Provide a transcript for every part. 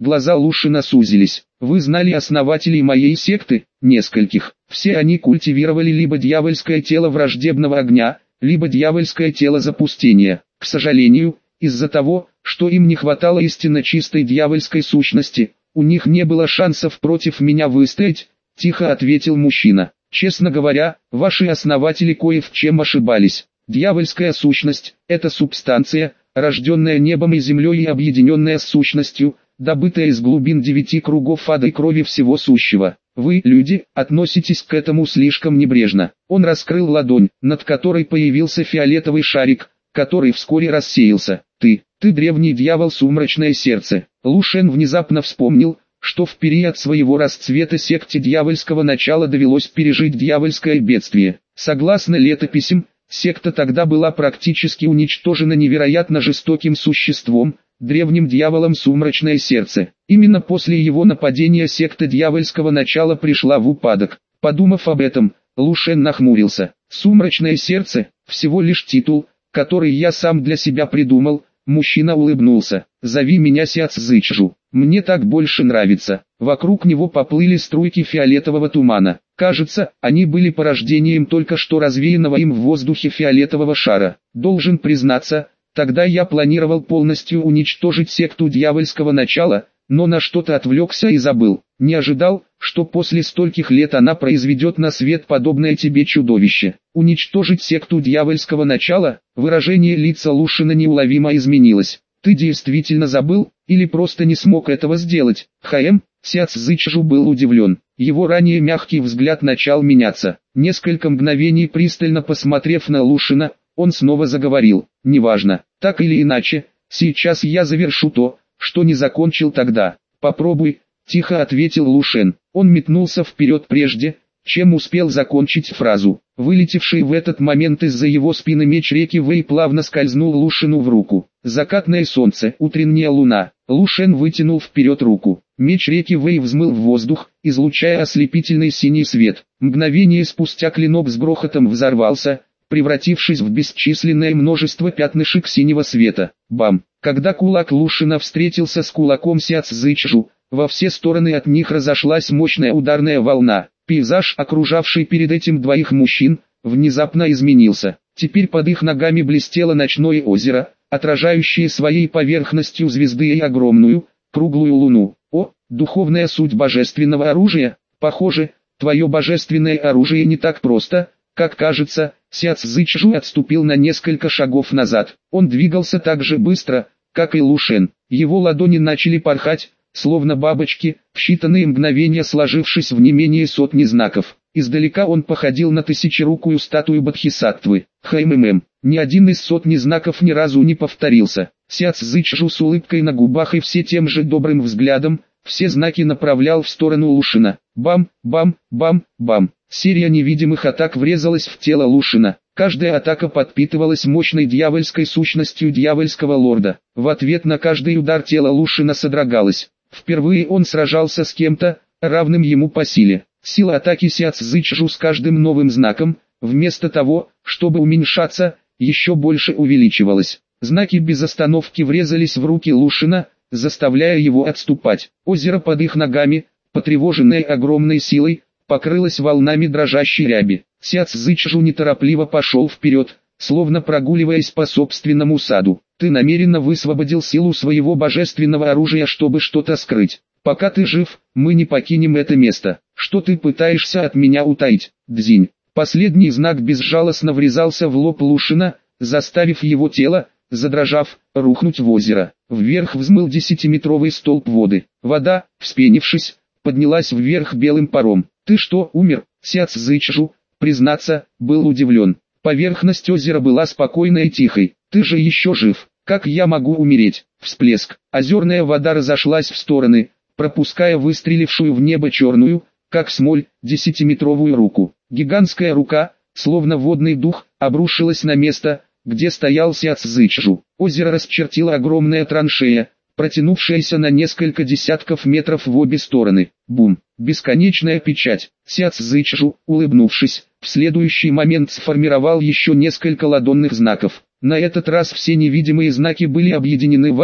Глаза Лушина сузились. Вы знали основателей моей секты? Нескольких. Все они культивировали либо дьявольское тело враждебного огня, либо дьявольское тело запустения. К сожалению, из-за того, что им не хватало истинно чистой дьявольской сущности, у них не было шансов против меня выстоять, тихо ответил мужчина. Честно говоря, ваши основатели кое в чем ошибались. Дьявольская сущность – это субстанция, рожденная небом и землей и объединенная с сущностью, добытая из глубин 9 кругов ада и крови всего сущего. Вы, люди, относитесь к этому слишком небрежно. Он раскрыл ладонь, над которой появился фиолетовый шарик, который вскоре рассеялся. Ты древний дьявол, сумрачное сердце. Лушен внезапно вспомнил, что в период своего расцвета секте дьявольского начала довелось пережить дьявольское бедствие. Согласно летописям, секта тогда была практически уничтожена невероятно жестоким существом, древним дьяволом сумрачное сердце. Именно после его нападения секта дьявольского начала пришла в упадок. Подумав об этом, Лушен нахмурился. Сумрачное сердце – всего лишь титул, который я сам для себя придумал. Мужчина улыбнулся. Зови меня Сяцзычжу. Мне так больше нравится. Вокруг него поплыли струйки фиолетового тумана. Кажется, они были порождением только что развеянного им в воздухе фиолетового шара. Должен признаться, тогда я планировал полностью уничтожить секту дьявольского начала, но на что-то отвлекся и забыл. Не ожидал, что после стольких лет она произведет на свет подобное тебе чудовище. Уничтожить секту дьявольского начала? Выражение лица Лушина неуловимо изменилось. Ты действительно забыл, или просто не смог этого сделать? Сяцзычжу был удивлен. Его ранее мягкий взгляд начал меняться. Несколько мгновений пристально посмотрев на Лушина, он снова заговорил. Неважно, так или иначе, сейчас я завершу то, что не закончил тогда. Попробуй, тихо ответил Лушен. Он метнулся вперед прежде, чем успел закончить фразу. Вылетевший в этот момент из-за его спины меч реки Вэй плавно скользнул Лушину в руку. Закатное солнце, утренняя луна. Лушен вытянул вперед руку. Меч реки Вэй взмыл в воздух, излучая ослепительный синий свет. Мгновение спустя клинок с грохотом взорвался, превратившись в бесчисленное множество пятнышек синего света. Бам! Когда кулак Лушина встретился с кулаком Сяцзычжу, во все стороны от них разошлась мощная ударная волна. Пейзаж, окружавший перед этим двоих мужчин, внезапно изменился. Теперь под их ногами блестело ночное озеро, отражающее своей поверхностью звезды и огромную, круглую луну. О, духовная суть божественного оружия! Похоже, твое божественное оружие не так просто, как кажется. Сяцзычжу отступил на несколько шагов назад. Он двигался так же быстро, как и Лушен. Его ладони начали порхать, словно бабочки, в считанные мгновения сложившись в не менее сотни знаков. Издалека он походил на тысячерукую статую Бодхисаттвы. Ни один из сотни знаков ни разу не повторился. Сяцзычжу с улыбкой на губах и все тем же добрым взглядом, все знаки направлял в сторону Лушина. Бам, бам, бам, бам. Серия невидимых атак врезалась в тело Лушина. Каждая атака подпитывалась мощной дьявольской сущностью дьявольского лорда. В ответ на каждый удар тело Лушина содрогалось. Впервые он сражался с кем-то, равным ему по силе. Сила атаки Сяцзычжу с каждым новым знаком, вместо того, чтобы уменьшаться, еще больше увеличивалась. Знаки без остановки врезались в руки Лушина, заставляя его отступать. Озеро под их ногами, потревоженное огромной силой, покрылось волнами дрожащей ряби. Сяцзычжу неторопливо пошел вперед, словно прогуливаясь по собственному саду. Ты намеренно высвободил силу своего божественного оружия, чтобы что-то скрыть. Пока ты жив, мы не покинем это место. Что ты пытаешься от меня утаить, Дзинь? Последний знак безжалостно врезался в лоб Лушина, заставив его тело, задрожав, рухнуть в озеро. Вверх взмыл 10-метровый столб воды. Вода, вспенившись, поднялась вверх белым паром. Ты что, умер? Сяцзычжу, признаться, был удивлен. Поверхность озера была спокойной и тихой. Ты же еще жив. Как я могу умереть? Всплеск. Озерная вода разошлась в стороны, пропуская выстрелившую в небо черную, как смоль, 10-метровую руку. Гигантская рука, словно водный дух, обрушилась на место, где стоял Сяцзычжу. Озеро расчертила огромная траншея, протянувшаяся на несколько десятков метров в обе стороны. Бум! Бесконечная печать. Сяцзычжу, улыбнувшись, в следующий момент сформировал еще несколько ладонных знаков. На этот раз все невидимые знаки были объединены в один.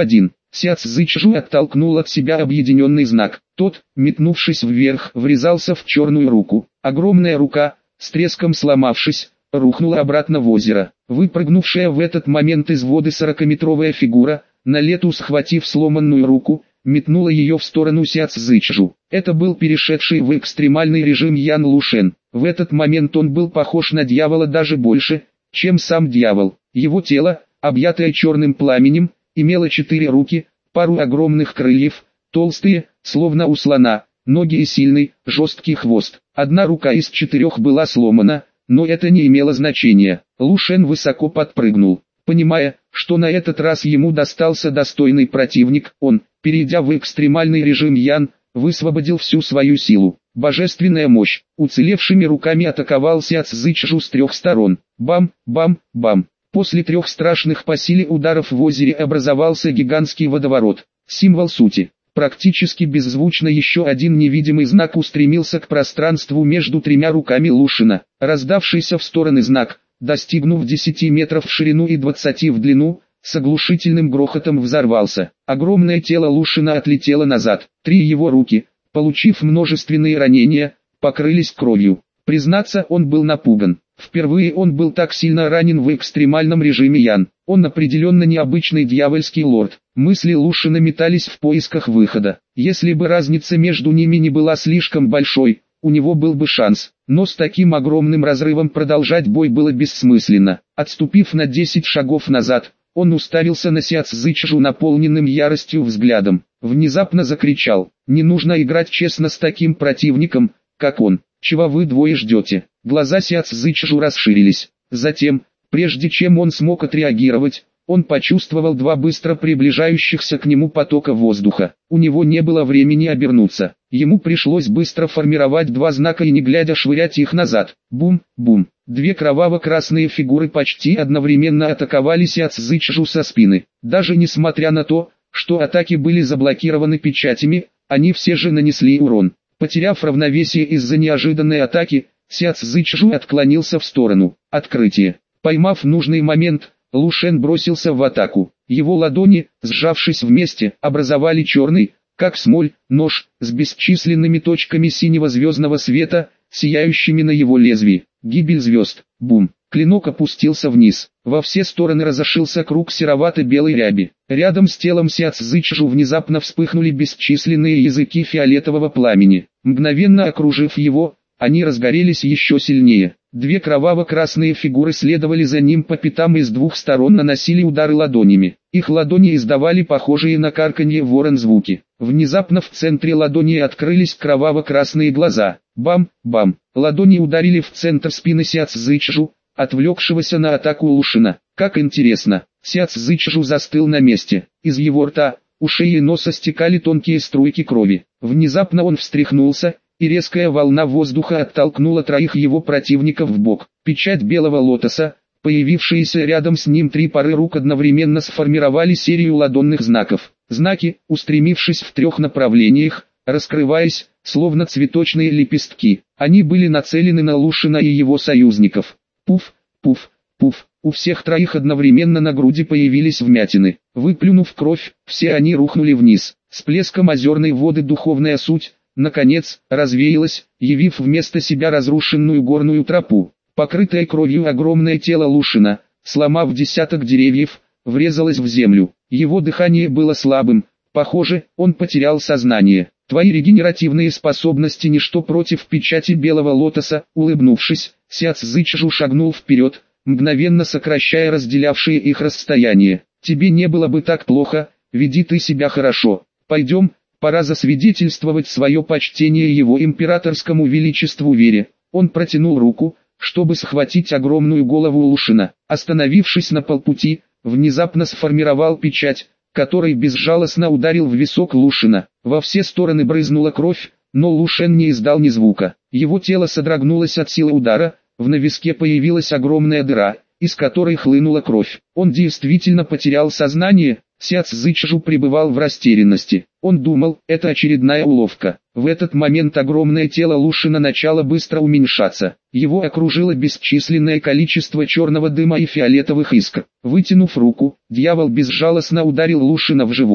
Ся Цзычжу оттолкнул от себя объединенный знак. Тот, метнувшись вверх, врезался в черную руку. Огромная рука, с треском сломавшись, рухнула обратно в озеро. Выпрыгнувшая в этот момент из воды 40-метровая фигура, на лету схватив сломанную руку, метнула ее в сторону Ся Цзычжу. Это был перешедший в экстремальный режим Ян Лушен. В этот момент он был похож на дьявола даже больше, чем сам дьявол. Его тело, объятое черным пламенем, имело 4 руки, пару огромных крыльев, толстые, словно у слона, ноги и сильный, жесткий хвост. Одна рука из 4 была сломана, но это не имело значения. Лушен высоко подпрыгнул. Понимая, что на этот раз ему достался достойный противник, он, перейдя в экстремальный режим Ян, высвободил всю свою силу. Божественная мощь. Уцелевшими руками атаковал Ся Цзычжу с 3 сторон. Бам, бам, бам. После 3 страшных по силе ударов в озере образовался гигантский водоворот. Символ сути. Практически беззвучно еще один невидимый знак устремился к пространству между 3 руками Лушина. Раздавшийся в стороны знак, достигнув 10 метров в ширину и 20 в длину, с оглушительным грохотом взорвался. Огромное тело Лушина отлетело назад. 3 его руки, получив множественные ранения, покрылись кровью. Признаться, он был напуган. Впервые он был так сильно ранен в экстремальном режиме Ян. Он определенно необычный дьявольский лорд. Мысли Лушина метались в поисках выхода. Если бы разница между ними не была слишком большой, у него был бы шанс. Но с таким огромным разрывом продолжать бой было бессмысленно. Отступив на 10 шагов назад, он уставился на Ся Цзычжу наполненным яростью взглядом. Внезапно закричал: «Не нужно играть честно с таким противником, как он. Чего вы двое ждете?» Глаза Ся Цзычжу расширились. Затем, прежде чем он смог отреагировать, он почувствовал 2 быстро приближающихся к нему потока воздуха. У него не было времени обернуться. Ему пришлось быстро формировать 2 знака и не глядя швырять их назад. Бум, бум. 2 кроваво-красные фигуры почти одновременно атаковали Ся Цзычжу со спины. Даже несмотря на то, что атаки были заблокированы печатями, они все же нанесли урон. Потеряв равновесие из-за неожиданной атаки, Ся Цзычжу отклонился в сторону. Открытие. Поймав нужный момент, Лушен бросился в атаку. Его ладони, сжавшись вместе, образовали черный, как смоль, нож, с бесчисленными точками синего звездного света, сияющими на его лезвии. Гибель звезд. Бум. Клинок опустился вниз. Во все стороны разошился круг серовато-белой ряби. Рядом с телом Ся Цзычжу внезапно вспыхнули бесчисленные языки фиолетового пламени. Мгновенно окружив его, они разгорелись еще сильнее. 2 кроваво-красные фигуры следовали за ним по пятам и с 2 сторон наносили удары ладонями. Их ладони издавали похожие на карканье ворон звуки. Внезапно в центре ладони открылись кроваво-красные глаза. Бам-бам. Ладони ударили в центр спины Ся Цзычжу, отвлекшегося на атаку Лушина. Как интересно, Ся Цзычжу застыл на месте. Из его рта, ушей и носа стекали тонкие струйки крови. Внезапно он встряхнулся, и резкая волна воздуха оттолкнула 3 его противников в бок. Печать белого лотоса, появившиеся рядом с ним 3 пары рук одновременно сформировали серию ладонных знаков. Знаки, устремившись в 3 направлениях, раскрываясь, словно цветочные лепестки, они были нацелены на Лушина и его союзников. Пуф, пуф, пуф. У всех 3 одновременно на груди появились вмятины. Выплюнув кровь, все они рухнули вниз. С плеском озерной воды духовная суть, наконец, развеялась, явив вместо себя разрушенную горную тропу. Покрытое кровью огромное тело Лушина, сломав десяток деревьев, врезалось в землю. Его дыхание было слабым, похоже, он потерял сознание. «Твои регенеративные способности ничто против печати белого лотоса», улыбнувшись, Ся Цзычжу шагнул вперед, мгновенно сокращая разделявшие их расстояние. «Тебе не было бы так плохо, веди ты себя хорошо. Пойдем, пора засвидетельствовать свое почтение его императорскому величеству Вере». Он протянул руку, чтобы схватить огромную голову Лушина. Остановившись на полпути, внезапно сформировал печать, который безжалостно ударил в висок Лушина. Во все стороны брызнула кровь, но Лушен не издал ни звука. Его тело содрогнулось от силы удара, на виске появилась огромная дыра, из которой хлынула кровь. Он действительно потерял сознание. Ся Цзычжу пребывал в растерянности. Он думал, это очередная уловка. В этот момент огромное тело Лушина начало быстро уменьшаться. Его окружило бесчисленное количество черного дыма и фиолетовых искр. Вытянув руку, дьявол безжалостно ударил Лушина в живот.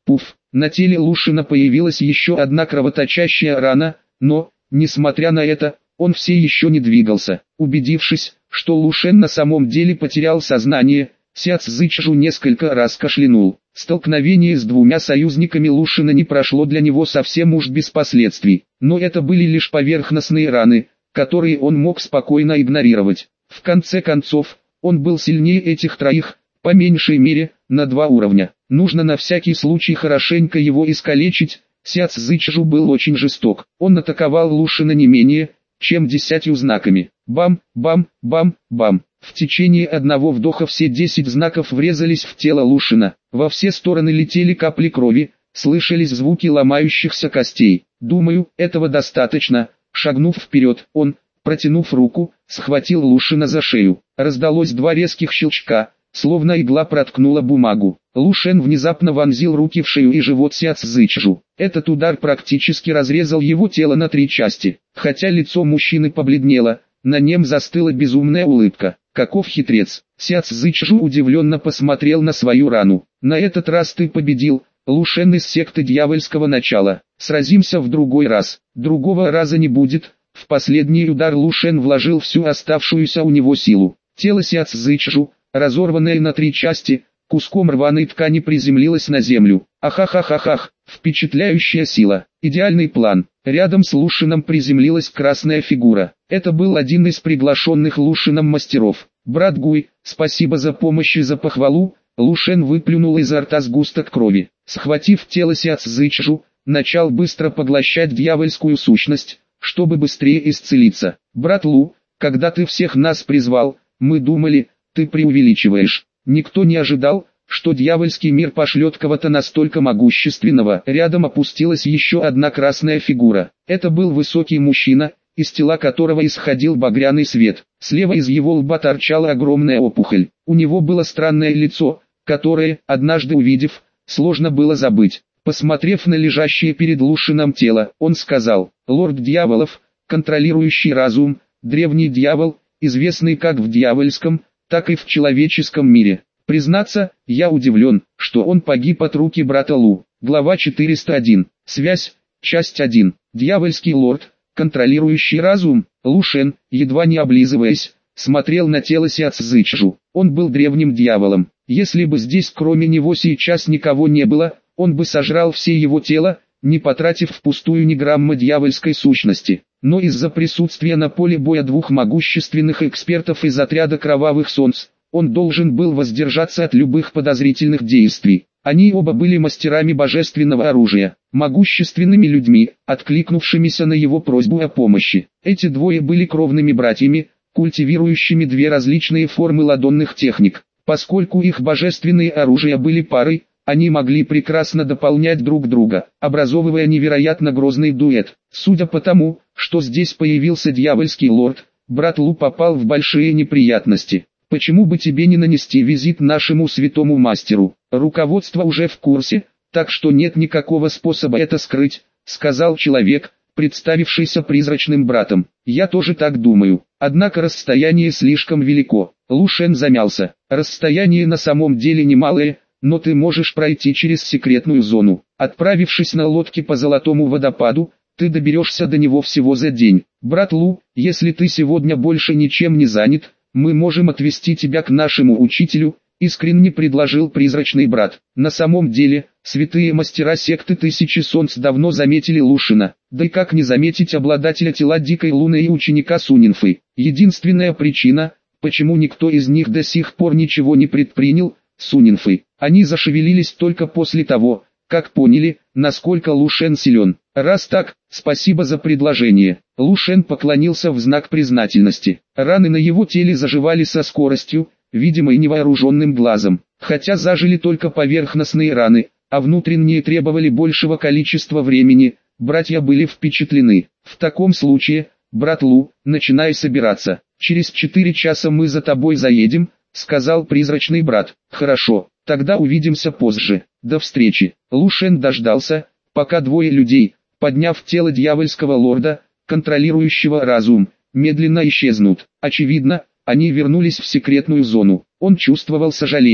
Пуф, на теле Лушина появилась еще одна кровоточащая рана, но, несмотря на это, он все еще не двигался. Убедившись, что Лушен на самом деле потерял сознание, Ся Цзычжу несколько раз кашлянул. Столкновение с двумя союзниками Лушина не прошло для него совсем уж без последствий, но это были лишь поверхностные раны, которые он мог спокойно игнорировать. В конце концов, он был сильнее этих троих, по меньшей мере, на 2 уровня. Нужно на всякий случай хорошенько его искалечить. Ся Цзычжу был очень жесток. Он атаковал Лушина не менее, чем 10 знаками. Бам, бам, бам, бам. В течение одного вдоха все 10 знаков врезались в тело Лушина. Во все стороны летели капли крови, слышались звуки ломающихся костей. Думаю, этого достаточно. Шагнув вперед, он, протянув руку, схватил Лушина за шею. Раздалось 2 резких щелчка, словно игла проткнула бумагу. Лушен внезапно вонзил руки в шею и живот Ся Цзычжу. Этот удар практически разрезал его тело на 3 части. Хотя лицо мужчины побледнело, на нем застыла безумная улыбка. Каков хитрец! Ся Цзычжу удивленно посмотрел на свою рану. На этот раз ты победил, Лушен из секты дьявольского начала. Сразимся в другой раз. Другого раза не будет. В последний удар Лушен вложил всю оставшуюся у него силу. Тело Ся Цзычжу, разорванное на 3 части, куском рваной ткани приземлилось на землю. Ахахахахах, впечатляющая сила, идеальный план. Рядом с Лушином приземлилась красная фигура. Это был один из приглашенных Лушином мастеров. Брат Гуй, спасибо за помощь и за похвалу. Лушен выплюнул изо рта сгусток крови. Схватив тело Ся Цзычжу, начал быстро поглощать дьявольскую сущность, чтобы быстрее исцелиться. Брат Лу, когда ты всех нас призвал, мы думали, ты преувеличиваешь. Никто не ожидал, что дьявольский мир пошлет кого-то настолько могущественного. Рядом опустилась еще одна красная фигура. Это был высокий мужчина, из тела которого исходил багряный свет. Слева из его лба торчала огромная опухоль. У него было странное лицо, которое, однажды увидев, сложно было забыть. Посмотрев на лежащее перед Лушином тело, он сказал: «Лорд дьяволов, контролирующий разум, древний дьявол, известный как в дьявольском, так и в человеческом мире. Признаться, я удивлен, что он погиб от руки брата Лу». Глава 401. Связь. Часть 1. Дьявольский лорд, контролирующий разум. Лушен, едва не облизываясь, смотрел на тело Ся Цзычжу. Он был древним дьяволом. Если бы здесь кроме него сейчас никого не было, он бы сожрал все его тело, не потратив впустую ни грамма дьявольской сущности. Но из-за присутствия на поле боя 2 могущественных экспертов из отряда Кровавых Солнц, он должен был воздержаться от любых подозрительных действий. Они оба были мастерами божественного оружия, могущественными людьми, откликнувшимися на его просьбу о помощи. Эти двое были кровными братьями, культивирующими 2 различные формы ладонных техник. Поскольку их божественные оружия были парой, они могли прекрасно дополнять друг друга, образовывая невероятно грозный дуэт. Судя по тому, что здесь появился дьявольский лорд, брат Лу попал в большие неприятности. Почему бы тебе не нанести визит нашему святому мастеру? Руководство уже в курсе, так что нет никакого способа это скрыть, сказал человек, представившийся призрачным братом. Я тоже так думаю. Однако расстояние слишком велико. Лушен замялся. Расстояние на самом деле немалое, но ты можешь пройти через секретную зону. Отправившись на лодке по Золотому водопаду, ты доберешься до него всего за день. Брат Лу, если ты сегодня больше ничем не занят, мы можем отвезти тебя к нашему учителю, искренне предложил призрачный брат. На самом деле, святые мастера секты Тысячи Солнц давно заметили Лушина. Да и как не заметить обладателя тела Дикой Луны и ученика Сунинфы. Единственная причина, почему никто из них до сих пор ничего не предпринял, Сунинфы. Они зашевелились только после того, как поняли, насколько Лушен силен. Раз так, спасибо за предложение. Лушен поклонился в знак признательности. Раны на его теле заживали со скоростью, видимой невооруженным глазом. Хотя зажили только поверхностные раны, а внутренние требовали большего количества времени, братья были впечатлены. В таком случае, брат Лу, начинай собираться. Через 4 часа мы за тобой заедем, сказал призрачный брат. Хорошо, тогда увидимся позже. До встречи. Лушен дождался, пока 2 людей, подняв тело дьявольского лорда, контролирующего разум, медленно исчезнут. Очевидно, они вернулись в секретную зону. Он чувствовал сожаление.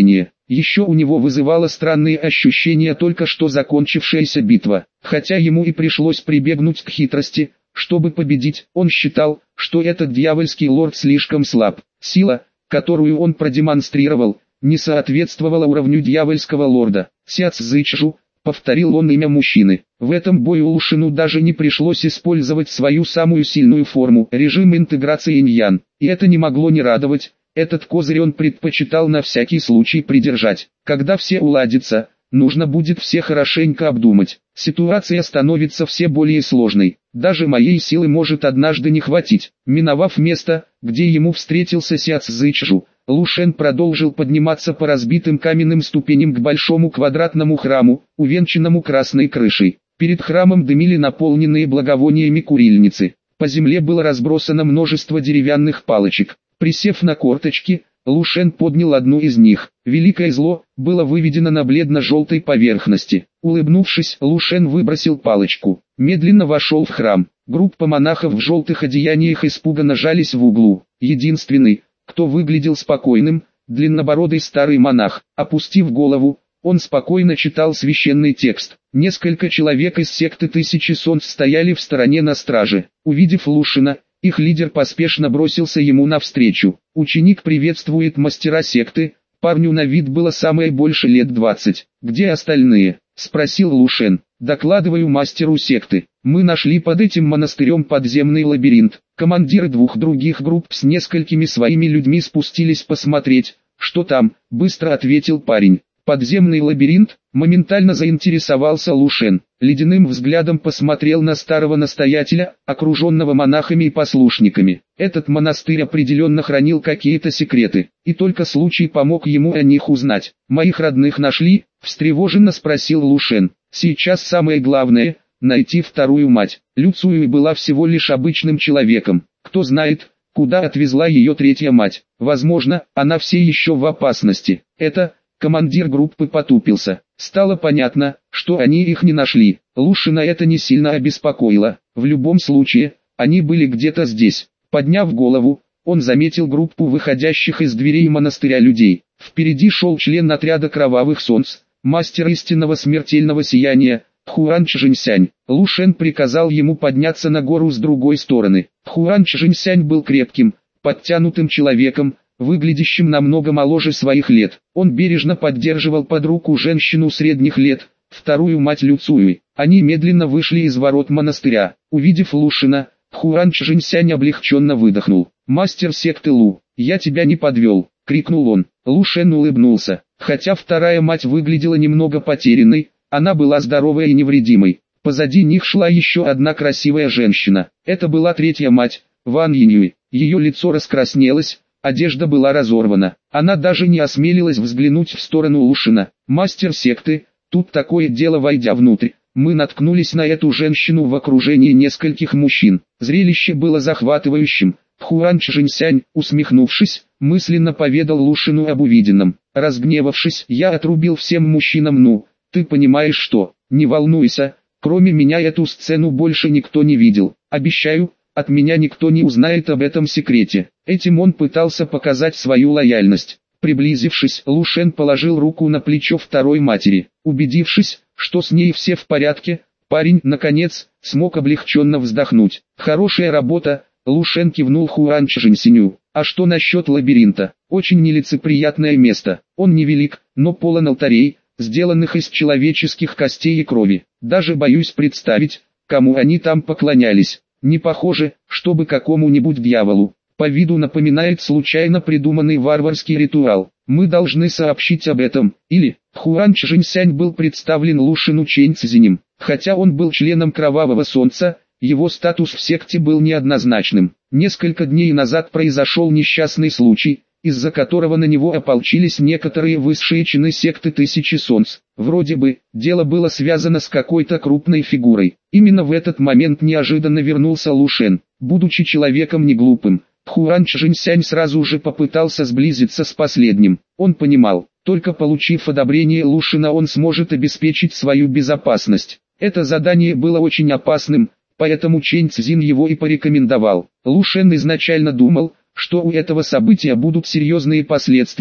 Еще у него вызывало странные ощущения только что закончившаяся битва. Хотя ему и пришлось прибегнуть к хитрости, чтобы победить, он считал, что этот дьявольский лорд слишком слаб. Сила, которую он продемонстрировал, не соответствовала уровню дьявольского лорда. «Ся Цзычжу», — повторил он имя мужчины. В этом бою Лушину даже не пришлось использовать свою самую сильную форму, режим интеграции инь-ян. И это не могло не радовать, этот козырь он предпочитал на всякий случай придержать. Когда все уладится, нужно будет все хорошенько обдумать. Ситуация становится все более сложной. Даже моей силы может однажды не хватить. Миновав место, где ему встретился Ся Цзычжу, Лушен продолжил подниматься по разбитым каменным ступеням к большому квадратному храму, увенчанному красной крышей. Перед храмом дымили наполненные благовониями курильницы. По земле было разбросано множество деревянных палочек. Присев на корточки, Лушен поднял одну из них. Великое зло было выведено на бледно-желтой поверхности. Улыбнувшись, Лушен выбросил палочку. Медленно вошел в храм. Группа монахов в желтых одеяниях испуганно жались в углу. Единственный, кто выглядел спокойным, длиннобородый старый монах. Опустив голову, он спокойно читал священный текст. Несколько человек из секты Тысячи Солнц стояли в стороне на страже. Увидев Лушина, их лидер поспешно бросился ему навстречу. Ученик приветствует мастера секты, парню на вид было самое больше лет 20. «Где остальные?» – спросил Лушен. «Докладываю мастеру секты. Мы нашли под этим монастырем подземный лабиринт. Командиры двух других групп с несколькими своими людьми спустились посмотреть, что там», – быстро ответил парень. «Подземный лабиринт?» – моментально заинтересовался Лушен. Ледяным взглядом посмотрел на старого настоятеля, окруженного монахами и послушниками. Этот монастырь определенно хранил какие-то секреты, и только случай помог ему о них узнать. «Моих родных нашли?» – встревоженно спросил Лушен. «Сейчас самое главное – найти вторую мать. Лю Цюй была всего лишь обычным человеком. Кто знает, куда отвезла ее третья мать. Возможно, она все еще в опасности. Это...» Командир группы потупился. Стало понятно, что они их не нашли. Лушина это не сильно обеспокоило. В любом случае, они были где-то здесь. Подняв голову, он заметил группу выходящих из дверей монастыря людей. Впереди шел член отряда Кровавых Солнц, мастер истинного смертельного сияния, Хуан Чжэньсянь. Лушен приказал ему подняться на гору с другой стороны. Хуан Чжэньсянь был крепким, подтянутым человеком, выглядящим намного моложе своих лет. Он бережно поддерживал под руку женщину средних лет, вторую мать Лю Цюй. Они медленно вышли из ворот монастыря. Увидев Лушина, Хуан Чжэньсянь облегченно выдохнул. «Мастер секты Лу, я тебя не подвел», — крикнул он. Лушен улыбнулся. Хотя вторая мать выглядела немного потерянной, она была здоровой и невредимой. Позади них шла еще одна красивая женщина. Это была третья мать, Ван Йинюй. Ее лицо раскраснелось, одежда была разорвана. Она даже не осмелилась взглянуть в сторону Лушина. «Мастер секты, тут такое дело». Войдя внутрь, мы наткнулись на эту женщину в окружении нескольких мужчин. Зрелище было захватывающим. Хуан Чжэньсянь, усмехнувшись, мысленно поведал Лушину об увиденном. Разгневавшись, я отрубил всем мужчинам: «Ну, ты понимаешь что? Не волнуйся, кроме меня эту сцену больше никто не видел. Обещаю, от меня никто не узнает об этом секрете». Этим он пытался показать свою лояльность. Приблизившись, Лушен положил руку на плечо второй матери. Убедившись, что с ней все в порядке, парень, наконец, смог облегченно вздохнуть. «Хорошая работа», — Лушен кивнул Хуан Чжэньсяню. «А что насчет лабиринта? Очень нелицеприятное место. Он невелик, но полон алтарей, сделанных из человеческих костей и крови. Даже боюсь представить, кому они там поклонялись. Не похоже, чтобы какому-нибудь дьяволу. По виду напоминает случайно придуманный варварский ритуал. Мы должны сообщить об этом». Или Хуан Чжэньсянь был представлен Лушину Чэнь Цзинем. Хотя он был членом Кровавого Солнца, его статус в секте был неоднозначным. Несколько дней назад произошел несчастный случай, из-за которого на него ополчились некоторые высшие чины секты Тысячи Солнц. Вроде бы, дело было связано с какой-то крупной фигурой. Именно в этот момент неожиданно вернулся Лушен. Будучи человеком неглупым, Хуан Чжэньсянь сразу же попытался сблизиться с последним. Он понимал, только получив одобрение Лушина он сможет обеспечить свою безопасность. Это задание было очень опасным, поэтому Чэнь Цзин его и порекомендовал. Лушен изначально думал, что у этого события будут серьезные последствия,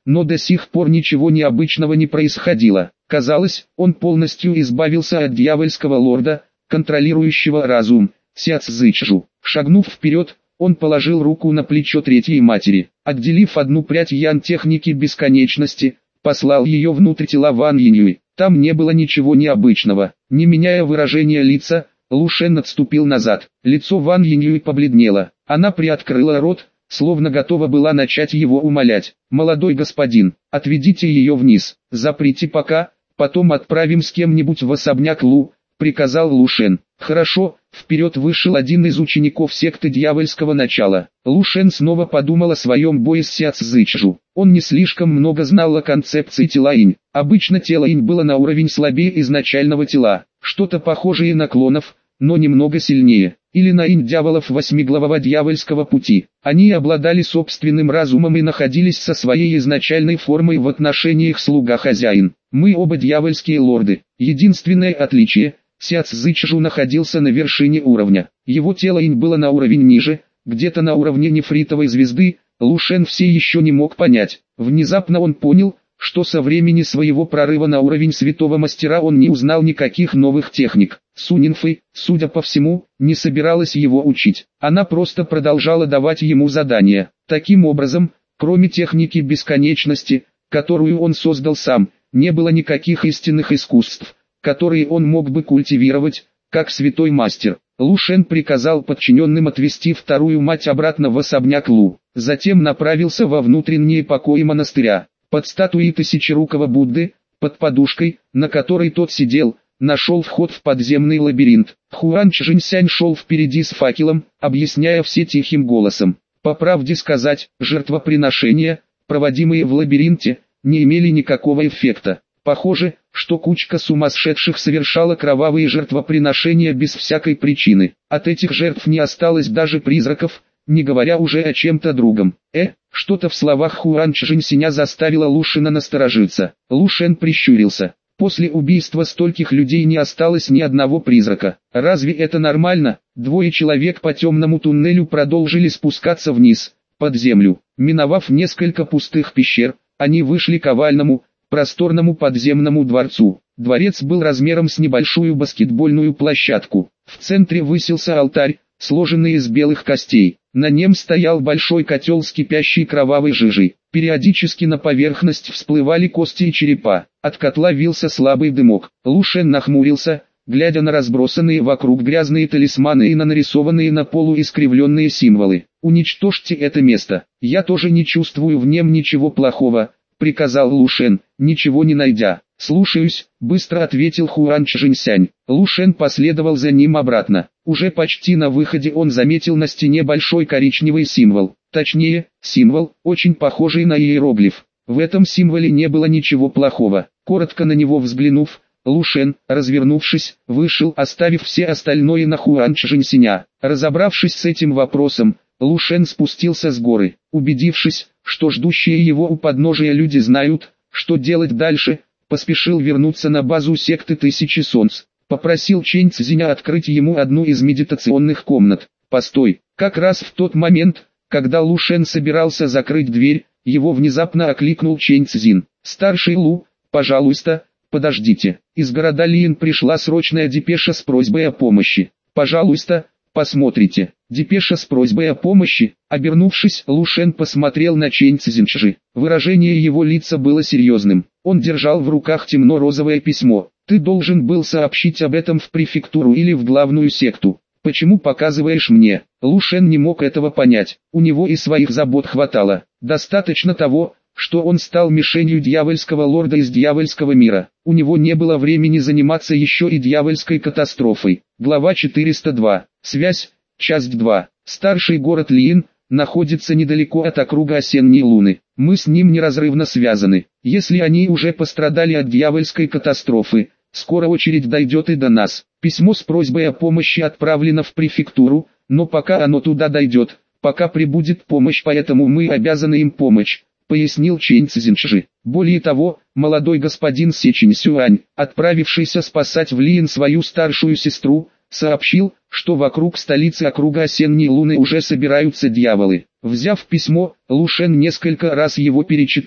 но до сих пор ничего необычного не происходило. Казалось, он полностью избавился от дьявольского лорда, контролирующего разум, Сяцзычжу. Шагнув вперед, он положил руку на плечо третьей матери, отделив одну прядь ян техники бесконечности, послал ее внутрь тела Ван Йинюй. Там не было ничего необычного. Не меняя выражения лица, Лу Шен отступил назад. Лицо Ван Йинюй побледнело. Она приоткрыла рот, словно готова была начать его умолять. «Молодой господин, отведите ее вниз, заприте пока, потом отправим с кем-нибудь в особняк Лу», — приказал Лу Шен. «Хорошо». Вперед вышел один из учеников секты дьявольского начала. Лу Шен снова подумал о своем бое с Сяцзычжу. Он не слишком много знал о концепции тела инь. Обычно тело инь было на уровень слабее изначального тела, что-то похожее на клонов, но немного сильнее, или на инь дьяволов восьмиглавого дьявольского пути. Они обладали собственным разумом и находились со своей изначальной формой в отношениях слуга-хозяин. Мы оба дьявольские лорды. Единственное отличие — Сяцзычжу находился на вершине уровня. Его тело инь было на уровень ниже, где-то на уровне нефритовой звезды. Лу Шен все еще не мог понять. Внезапно он понял, что со времени своего прорыва на уровень святого мастера он не узнал никаких новых техник. Сунинфэй, судя по всему, не собиралась его учить. Она просто продолжала давать ему задания. Таким образом, кроме техники бесконечности, которую он создал сам, не было никаких истинных искусств, которые он мог бы культивировать, как святой мастер. Лу Шен приказал подчиненным отвести вторую мать обратно в особняк Лу. Затем направился во внутренние покои монастыря. Под статуей тысячерукого Будды, под подушкой, на которой тот сидел, нашел вход в подземный лабиринт. Хуан Чжэньсянь шел впереди с факелом, объясняя все тихим голосом. По правде сказать, жертвоприношения, проводимые в лабиринте, не имели никакого эффекта. Похоже, что кучка сумасшедших совершала кровавые жертвоприношения без всякой причины. От этих жертв не осталось даже призраков, не говоря уже о чем-то другом. Что-то в словах Хуан Чжэньсяня заставило Лу Шена насторожиться. Лу Шен прищурился. После убийства стольких людей не осталось ни одного призрака. Разве это нормально? Двое человек по темному туннелю продолжили спускаться вниз, под землю. Миновав несколько пустых пещер, они вышли к овальному, просторному подземному дворцу. Дворец был размером с небольшую баскетбольную площадку. В центре высился алтарь, сложенный из белых костей. На нем стоял большой котел с кипящей кровавой жижей. Периодически на поверхность всплывали кости и черепа. От котла вился слабый дымок. Лу Шен нахмурился, глядя на разбросанные вокруг грязные талисманы и на нарисованные на полу искривленные символы. «Уничтожьте это место. Я тоже не чувствую в нем ничего плохого», — приказал Лу Шен, ничего не найдя. «Слушаюсь», — быстро ответил Хуан Чжэньсянь. Лу Шен последовал за ним обратно. Уже почти на выходе он заметил на стене большой коричневый символ. Точнее, символ, очень похожий на иероглиф. В этом символе не было ничего плохого. Коротко на него взглянув, Лу Шен, развернувшись, вышел, оставив все остальное на Хуан Чжэньсяня. Разобравшись с этим вопросом, Лу Шен спустился с горы. Убедившись, что ждущие его у подножия люди знают, что делать дальше, поспешил вернуться на базу секты Тысячи Солнц. Попросил Чэнь Цзиня открыть ему одну из медитационных комнат. Постой, как раз в тот момент, когда Лу Шен собирался закрыть дверь, его внезапно окликнул Чэнь Цзин. «Старший Лу, пожалуйста, подождите». Из города Лиен пришла срочная депеша с просьбой о помощи. «Пожалуйста, посмотрите». Депеша с просьбой о помощи. Обернувшись, Лу Шен посмотрел на Чэнь Цзиньши. Выражение его лица было серьезным. Он держал в руках темно-розовое письмо. «Ты должен был сообщить об этом в префектуру или в главную секту. Почему показываешь мне?» Лу Шен не мог этого понять. У него и своих забот хватало. Достаточно того, что он стал мишенью дьявольского лорда из дьявольского мира. У него не было времени заниматься еще и дьявольской катастрофой. Глава 402. Связь. Часть 2. Старший город Лиен находится недалеко от округа Осенней Луны. Мы с ним неразрывно связаны. Если они уже пострадали от дьявольской катастрофы, скоро очередь дойдет и до нас. Письмо с просьбой о помощи отправлено в префектуру, но пока оно туда дойдет, пока прибудет помощь, поэтому мы обязаны им помочь», — пояснил Чэнь Цзиньши. Более того, молодой господин Сечень Сюань, отправившийся спасать в Лиен свою старшую сестру, сообщил, что вокруг столицы округа Осенней Луны уже собираются дьяволы. Взяв письмо, Лу Шен несколько раз его перечитал.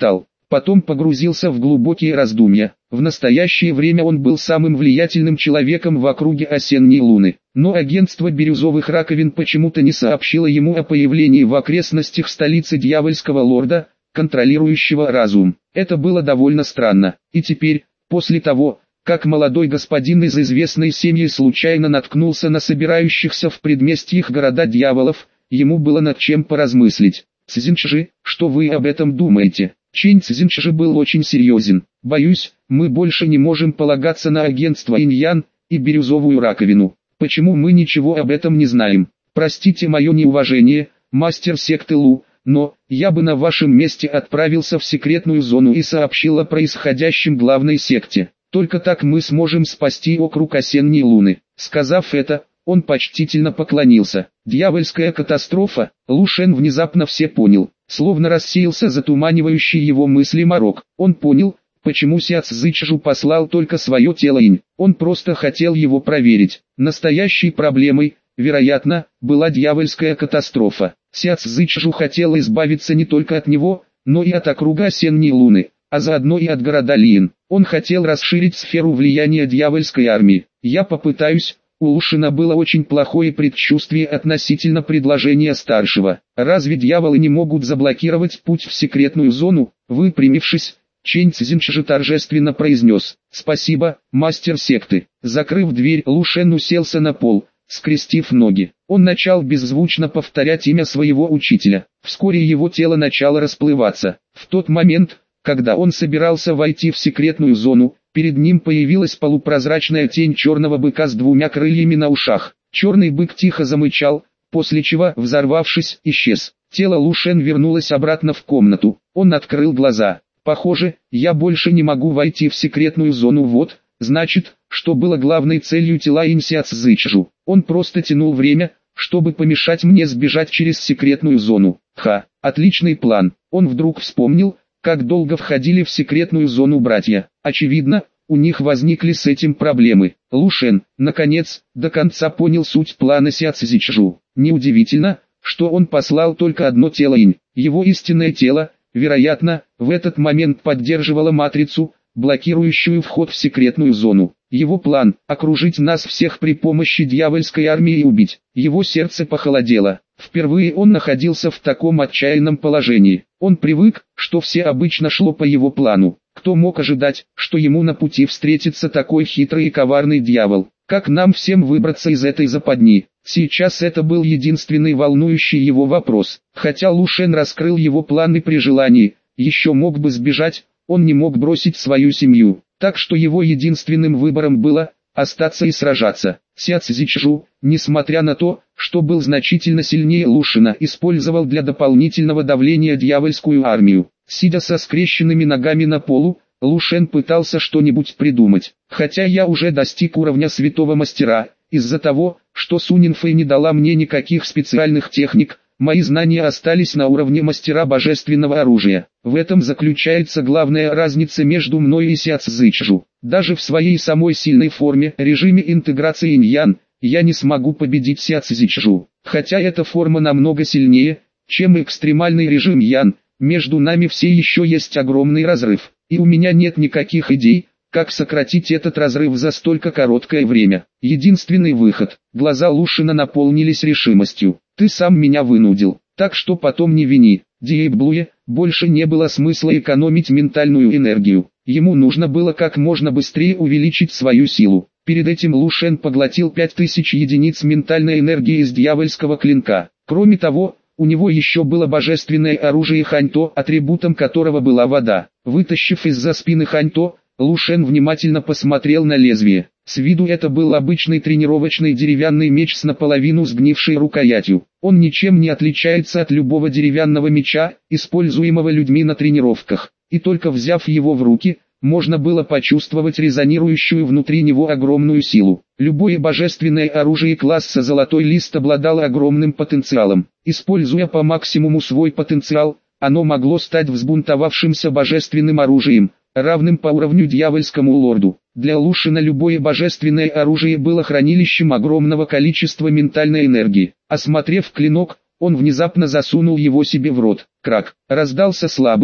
потом погрузился в глубокие раздумья. В настоящее время он был самым влиятельным человеком в округе осенней луны, но агентство бирюзовых раковин почему-то не сообщило ему о появлении в окрестностях столицы дьявольского лорда, контролирующего разум. Это было довольно странно, и теперь, после того, как молодой господин из известной семьи случайно наткнулся на собирающихся в предместьях города дьяволов, ему было над чем поразмыслить. «Цзиньчжи, что вы об этом думаете?» Чэнь Цзиньчжи был очень серьезен. «Боюсь, мы больше не можем полагаться на агентство Инь-Ян и бирюзовую раковину. Почему мы ничего об этом не знаем? Простите мое неуважение, мастер секты Лу, но я бы на вашем месте отправился в секретную зону и сообщил о происходящем главной секте. Только так мы сможем спасти округ осенней луны». Сказав это, он почтительно поклонился. Дьявольская катастрофа, Лу Шен внезапно все понял. Словно рассеялся затуманивающий его мысли морок. Он понял, почему Ся Цзычжу послал только свое тело Инь. Он просто хотел его проверить. Настоящей проблемой, вероятно, была дьявольская катастрофа. Ся Цзычжу хотел избавиться не только от него, но и от округа осенней луны, а заодно и от города Лиен. Он хотел расширить сферу влияния дьявольской армии. «Я попытаюсь». У Лушина было очень плохое предчувствие относительно предложения старшего. Разве дьяволы не могут заблокировать путь в секретную зону? Выпрямившись, Чэнь Цзиньчжи торжественно произнес: «Спасибо, мастер секты». Закрыв дверь, Лушен уселся на пол, скрестив ноги. Он начал беззвучно повторять имя своего учителя. Вскоре его тело начало расплываться. В тот момент, когда он собирался войти в секретную зону, перед ним появилась полупрозрачная тень черного быка с двумя крыльями на ушах. Черный бык тихо замычал, после чего, взорвавшись, исчез. Тело Лушен вернулось обратно в комнату. Он открыл глаза. «Похоже, я больше не могу войти в секретную зону. Вот, значит, что было главной целью тела Инь-Ся Цзычжу. Он просто тянул время, чтобы помешать мне сбежать через секретную зону. Отличный план». Он вдруг вспомнил, как долго входили в секретную зону братья. Очевидно, у них возникли с этим проблемы. Лушен, наконец, до конца понял суть плана Ся Цзычжу. Неудивительно, что он послал только одно тело Инь. Его истинное тело, вероятно, в этот момент поддерживало матрицу, блокирующую вход в секретную зону. Его план – окружить нас всех при помощи дьявольской армии и убить. Его сердце похолодело. Впервые он находился в таком отчаянном положении. Он привык, что все обычно шло по его плану. Кто мог ожидать, что ему на пути встретится такой хитрый и коварный дьявол? Как нам всем выбраться из этой западни? Сейчас это был единственный волнующий его вопрос. Хотя Лушен раскрыл его планы при желании, еще мог бы сбежать, он не мог бросить свою семью. Так что его единственным выбором было остаться и сражаться. Ся Цзичжу, несмотря на то, что был значительно сильнее Лушина, использовал для дополнительного давления дьявольскую армию. Сидя со скрещенными ногами на полу, Лушен пытался что-нибудь придумать. Хотя я уже достиг уровня святого мастера, из-за того, что Сунинфэй не дала мне никаких специальных техник, мои знания остались на уровне мастера божественного оружия. В этом заключается главная разница между мной и Ся Цзычжу. Даже в своей самой сильной форме, режиме интеграции Инь-Ян, я не смогу победить Ся Цзычжу. Хотя эта форма намного сильнее, чем экстремальный режим Ян, между нами все еще есть огромный разрыв. И у меня нет никаких идей, как сократить этот разрыв за столько короткое время. Единственный выход. Глаза Лушина наполнились решимостью. Ты сам меня вынудил, так что потом не вини. Диэблуе, больше не было смысла экономить ментальную энергию. Ему нужно было как можно быстрее увеличить свою силу. Перед этим Лушен поглотил 5000 единиц ментальной энергии из дьявольского клинка. Кроме того, у него еще было божественное оружие Ханьто, атрибутом которого была вода. Вытащив из-за спины Ханьто, Лушен внимательно посмотрел на лезвие. С виду это был обычный тренировочный деревянный меч с наполовину сгнившей рукоятью. Он ничем не отличается от любого деревянного меча, используемого людьми на тренировках. И только взяв его в руки, можно было почувствовать резонирующую внутри него огромную силу. Любое божественное оружие класса «Золотой лист» обладало огромным потенциалом. Используя по максимуму свой потенциал, оно могло стать взбунтовавшимся божественным оружием, равным по уровню дьявольскому лорду. Для Лушина любое божественное оружие было хранилищем огромного количества ментальной энергии. Осмотрев клинок, он внезапно засунул его себе в рот. Крак. Раздался слабый,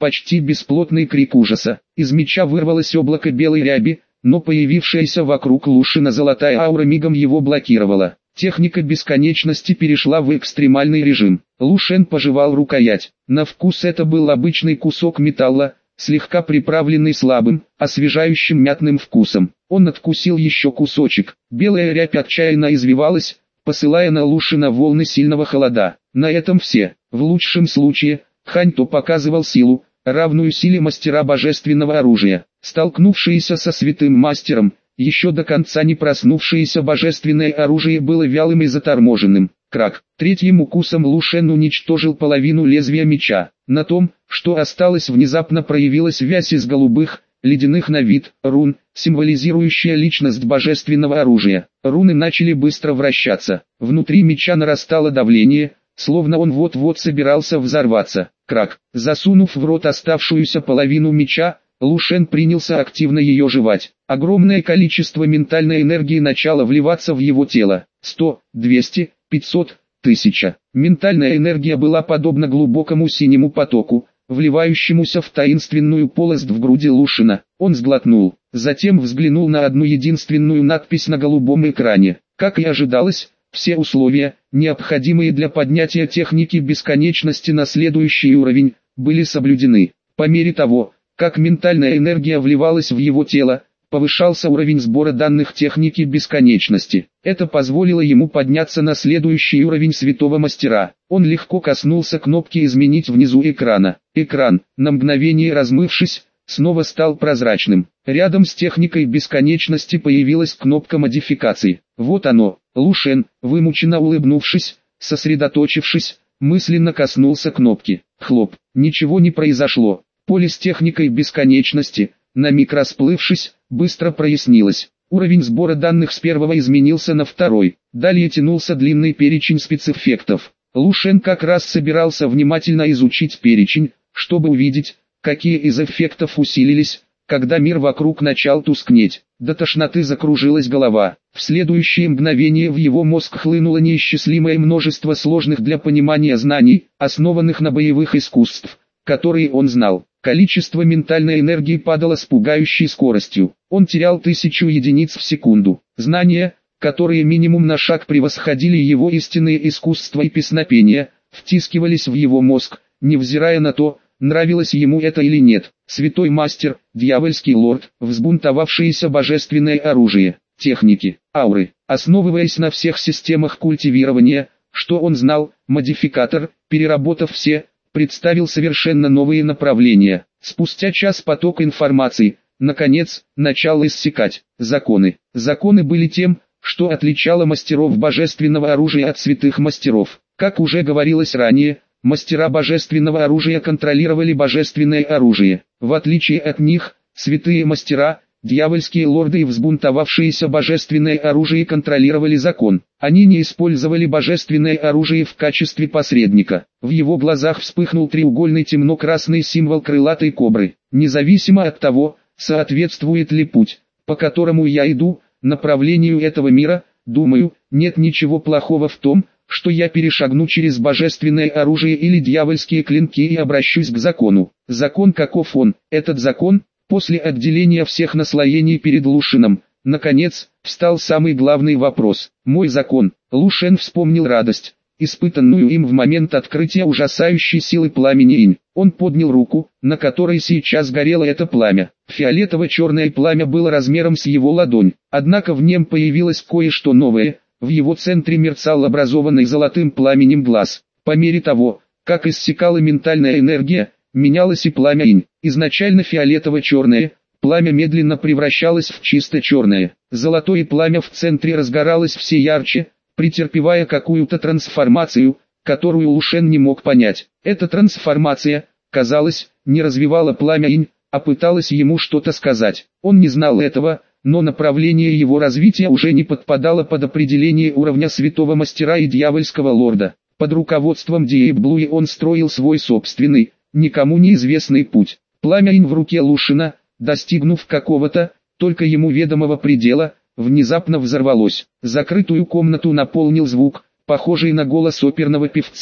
почти бесплотный крик ужаса. Из меча вырвалось облако белой ряби, но появившаяся вокруг Лушина золотая аура мигом его блокировала. Техника бесконечности перешла в экстремальный режим. Лу Шен пожевал рукоять. На вкус это был обычный кусок металла, слегка приправленный слабым, освежающим мятным вкусом. Он откусил еще кусочек. Белая рябь отчаянно извивалась, посылая на Лушина волны сильного холода. На этом все. В лучшем случае, Ханьто показывал силу, равную силе мастера божественного оружия. Столкнувшиеся со святым мастером, еще до конца не проснувшееся божественное оружие было вялым и заторможенным. Крак. Третьим укусом Лу Шен уничтожил половину лезвия меча. На том, что осталось, внезапно проявилась вязь из голубых, ледяных на вид, рун, символизирующая личность божественного оружия. Руны начали быстро вращаться. Внутри меча нарастало давление, словно он вот-вот собирался взорваться. Крак. Засунув в рот оставшуюся половину меча, Лу Шен принялся активно ее жевать. Огромное количество ментальной энергии начало вливаться в его тело. 100, 200, 500, 1000. Ментальная энергия была подобна глубокому синему потоку, вливающемуся в таинственную полость в груди Лушина. Он сглотнул, затем взглянул на одну единственную надпись на голубом экране. Как и ожидалось, все условия, необходимые для поднятия техники бесконечности на следующий уровень, были соблюдены. По мере того, как ментальная энергия вливалась в его тело, повышался уровень сбора данных техники бесконечности. Это позволило ему подняться на следующий уровень святого мастера. Он легко коснулся кнопки «Изменить» внизу экрана. Экран, на мгновение размывшись, снова стал прозрачным. Рядом с техникой бесконечности появилась кнопка модификации. Вот оно. Лу Шен, вымученно улыбнувшись, сосредоточившись, мысленно коснулся кнопки. Хлоп. Ничего не произошло. Поле с техникой бесконечности, на миг расплывшись, быстро прояснилось. Уровень сбора данных с первого изменился на второй. Далее тянулся длинный перечень спецэффектов. Лу Шен как раз собирался внимательно изучить перечень, чтобы увидеть, какие из эффектов усилились, когда мир вокруг начал тускнеть. До тошноты закружилась голова. В следующее мгновение в его мозг хлынуло неисчислимое множество сложных для понимания знаний, основанных на боевых искусствах, которые он знал. Количество ментальной энергии падало с пугающей скоростью. Он терял 1000 единиц в секунду. Знания, которые минимум на шаг превосходили его истинные искусства и песнопения, втискивались в его мозг, невзирая на то, нравилось ему это или нет. Святой мастер, дьявольский лорд, взбунтовавшееся божественное оружие, техники, ауры. Основываясь на всех системах культивирования, что он знал, модификатор, переработав все, представил совершенно новые направления. Спустя час поток информации, наконец, начал иссякать. Законы. Законы были тем, что отличало мастеров божественного оружия от святых мастеров. Как уже говорилось ранее, мастера божественного оружия контролировали божественное оружие. В отличие от них, святые мастера, дьявольские лорды и взбунтовавшиеся божественное оружие контролировали закон. Они не использовали божественное оружие в качестве посредника. В его глазах вспыхнул треугольный темно-красный символ крылатой кобры. Независимо от того, соответствует ли путь, по которому я иду, направлению этого мира, думаю, нет ничего плохого в том, что я перешагну через божественное оружие или дьявольские клинки и обращусь к закону. Закон каков он? Этот закон, после отделения всех наслоений перед Лушином, наконец, встал самый главный вопрос. Мой закон. Лу Шен вспомнил радость, испытанную им в момент открытия ужасающей силы пламени инь. Он поднял руку, на которой сейчас горело это пламя. Фиолетово-черное пламя было размером с его ладонь, однако в нем появилось кое-что новое. В его центре мерцал образованный золотым пламенем глаз. По мере того, как иссякала ментальная энергия, менялось и пламя инь. Изначально фиолетово-черное, пламя медленно превращалось в чисто черное. Золотое пламя в центре разгоралось все ярче, претерпевая какую-то трансформацию, которую Лу Шен не мог понять. Эта трансформация, казалось, не развивала пламя инь, а пыталась ему что-то сказать. Он не знал этого, но направление его развития уже не подпадало под определение уровня святого мастера и дьявольского лорда. Под руководством Диэйб Блуи он строил свой собственный, никому неизвестный путь. Пламя инь в руке Лушина, достигнув какого-то, только ему ведомого предела, внезапно взорвалось. Закрытую комнату наполнил звук, похожий на голос оперного певца.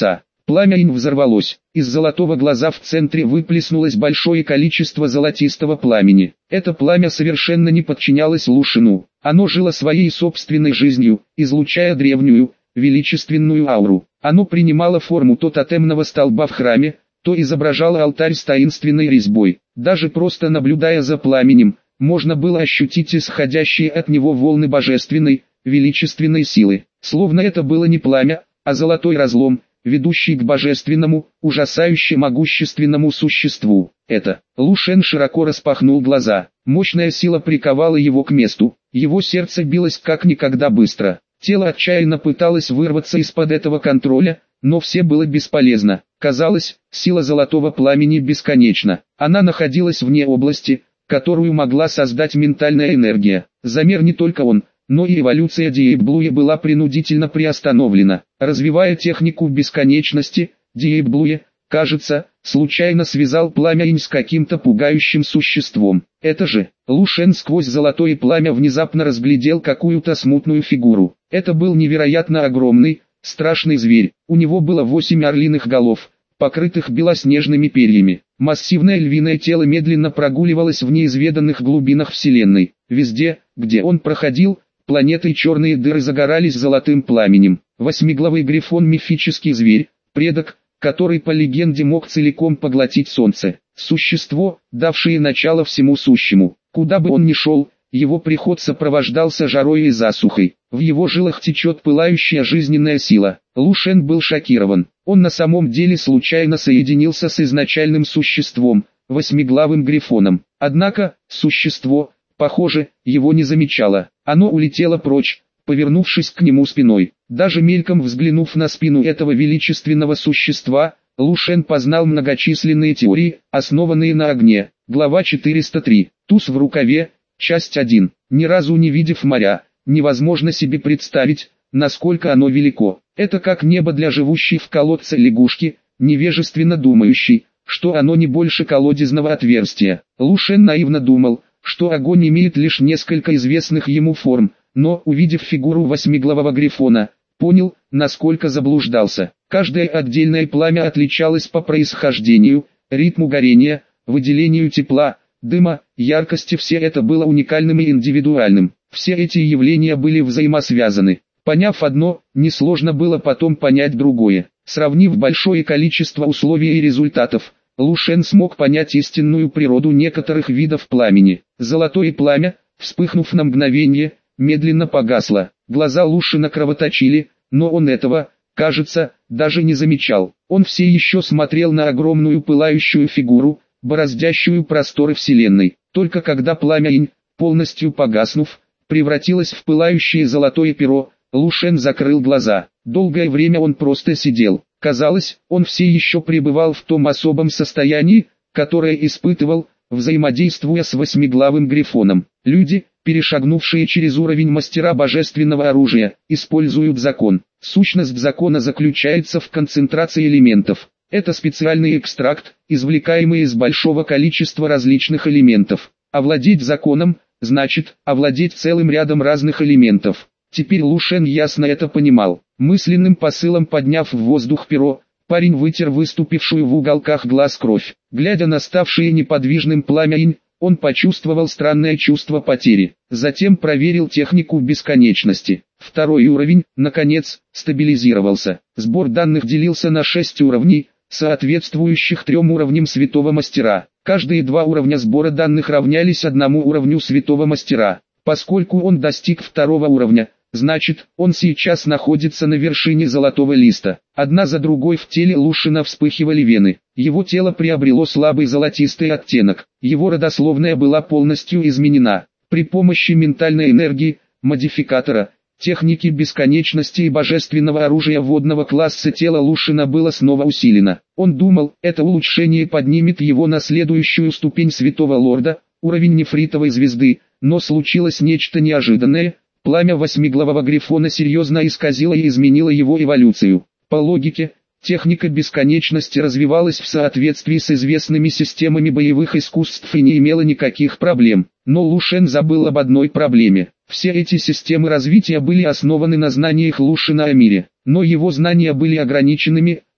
Пламя инь взорвалось. Из золотого глаза в центре выплеснулось большое количество золотистого пламени. Это пламя совершенно не подчинялось Лушину. Оно жило своей собственной жизнью, излучая древнюю, величественную ауру. Оно принимало форму то тотемного столба в храме, то изображало алтарь с таинственной резьбой. Даже просто наблюдая за пламенем, можно было ощутить исходящие от него волны божественной, величественной силы. Словно это было не пламя, а золотой разлом, ведущий к божественному, ужасающе могущественному существу. Это. Лушен широко распахнул глаза. Мощная сила приковала его к месту. Его сердце билось как никогда быстро. Тело отчаянно пыталось вырваться из-под этого контроля, но все было бесполезно. Казалось, сила золотого пламени бесконечна. Она находилась вне области, которую могла создать ментальная энергия. Замер не только он, но и эволюция Deep Blue была принудительно приостановлена. Развивая технику бесконечности, Deep Blue, кажется, случайно связал пламя инь с каким-то пугающим существом. Это же, Лушен сквозь золотое пламя внезапно разглядел какую-то смутную фигуру. Это был невероятно огромный, страшный зверь. У него было 8 орлиных голов, покрытых белоснежными перьями. Массивное львиное тело медленно прогуливалось в неизведанных глубинах Вселенной. Везде, где он проходил, планеты и черные дыры загорались золотым пламенем. Восьмиглавый грифон — мифический зверь, предок, который по легенде мог целиком поглотить солнце. Существо, давшее начало всему сущему. Куда бы он ни шел, его приход сопровождался жарой и засухой. В его жилах течет пылающая жизненная сила. Лушен был шокирован. Он на самом деле случайно соединился с изначальным существом, восьмиглавым грифоном. Однако, существо, похоже, его не замечало. Оно улетело прочь, повернувшись к нему спиной. Даже мельком взглянув на спину этого величественного существа, Лушен познал многочисленные теории, основанные на огне. Глава 403. Туз в рукаве. Часть 1. Ни разу не видев моря, невозможно себе представить, насколько оно велико. Это как небо для живущей в колодце лягушки, невежественно думающей, что оно не больше колодезного отверстия. Лушен наивно думал, что огонь имеет лишь несколько известных ему форм, но, увидев фигуру восьмиглавого грифона, понял, насколько заблуждался. Каждое отдельное пламя отличалось по происхождению, ритму горения, выделению тепла, дыма, яркости. Все это было уникальным и индивидуальным. Все эти явления были взаимосвязаны. Поняв одно, несложно было потом понять другое. Сравнив большое количество условий и результатов, Лушен смог понять истинную природу некоторых видов пламени. Золотое пламя, вспыхнув на мгновение, медленно погасло. Глаза Лушена кровоточили, но он этого, кажется, даже не замечал. Он все еще смотрел на огромную пылающую фигуру, бороздящую просторы Вселенной. Только когда пламя инь, полностью погаснув, превратилось в пылающее золотое перо, Лушен закрыл глаза. Долгое время он просто сидел. Казалось, он все еще пребывал в том особом состоянии, которое испытывал, взаимодействуя с восьмиглавым грифоном. Люди, перешагнувшие через уровень мастера божественного оружия, используют закон. Сущность закона заключается в концентрации элементов. Это специальный экстракт, извлекаемый из большого количества различных элементов. Овладеть законом, значит, овладеть целым рядом разных элементов. Теперь Лушен ясно это понимал. Мысленным посылом подняв в воздух перо, парень вытер выступившую в уголках глаз кровь. Глядя на ставшее неподвижным пламя инь, он почувствовал странное чувство потери. Затем проверил технику бесконечности. Второй уровень, наконец, стабилизировался. Сбор данных делился на 6 уровней, соответствующих 3 уровням святого мастера. Каждые 2 уровня сбора данных равнялись 1 уровню святого мастера. Поскольку он достиг 2 уровня, значит, он сейчас находится на вершине золотого листа. Одна за другой в теле Лушена вспыхивали вены. Его тело приобрело слабый золотистый оттенок. Его родословная была полностью изменена. При помощи ментальной энергии, модификатора, техники бесконечности и божественного оружия водного класса тело Лушена было снова усилено. Он думал, это улучшение поднимет его на следующую ступень Святого Лорда, уровень нефритовой звезды, но случилось нечто неожиданное. Пламя восьмиглавого грифона серьезно исказило и изменило его эволюцию. По логике, техника бесконечности развивалась в соответствии с известными системами боевых искусств и не имела никаких проблем. Но Лушен забыл об одной проблеме. Все эти системы развития были основаны на знаниях Лушена о мире. Но его знания были ограниченными,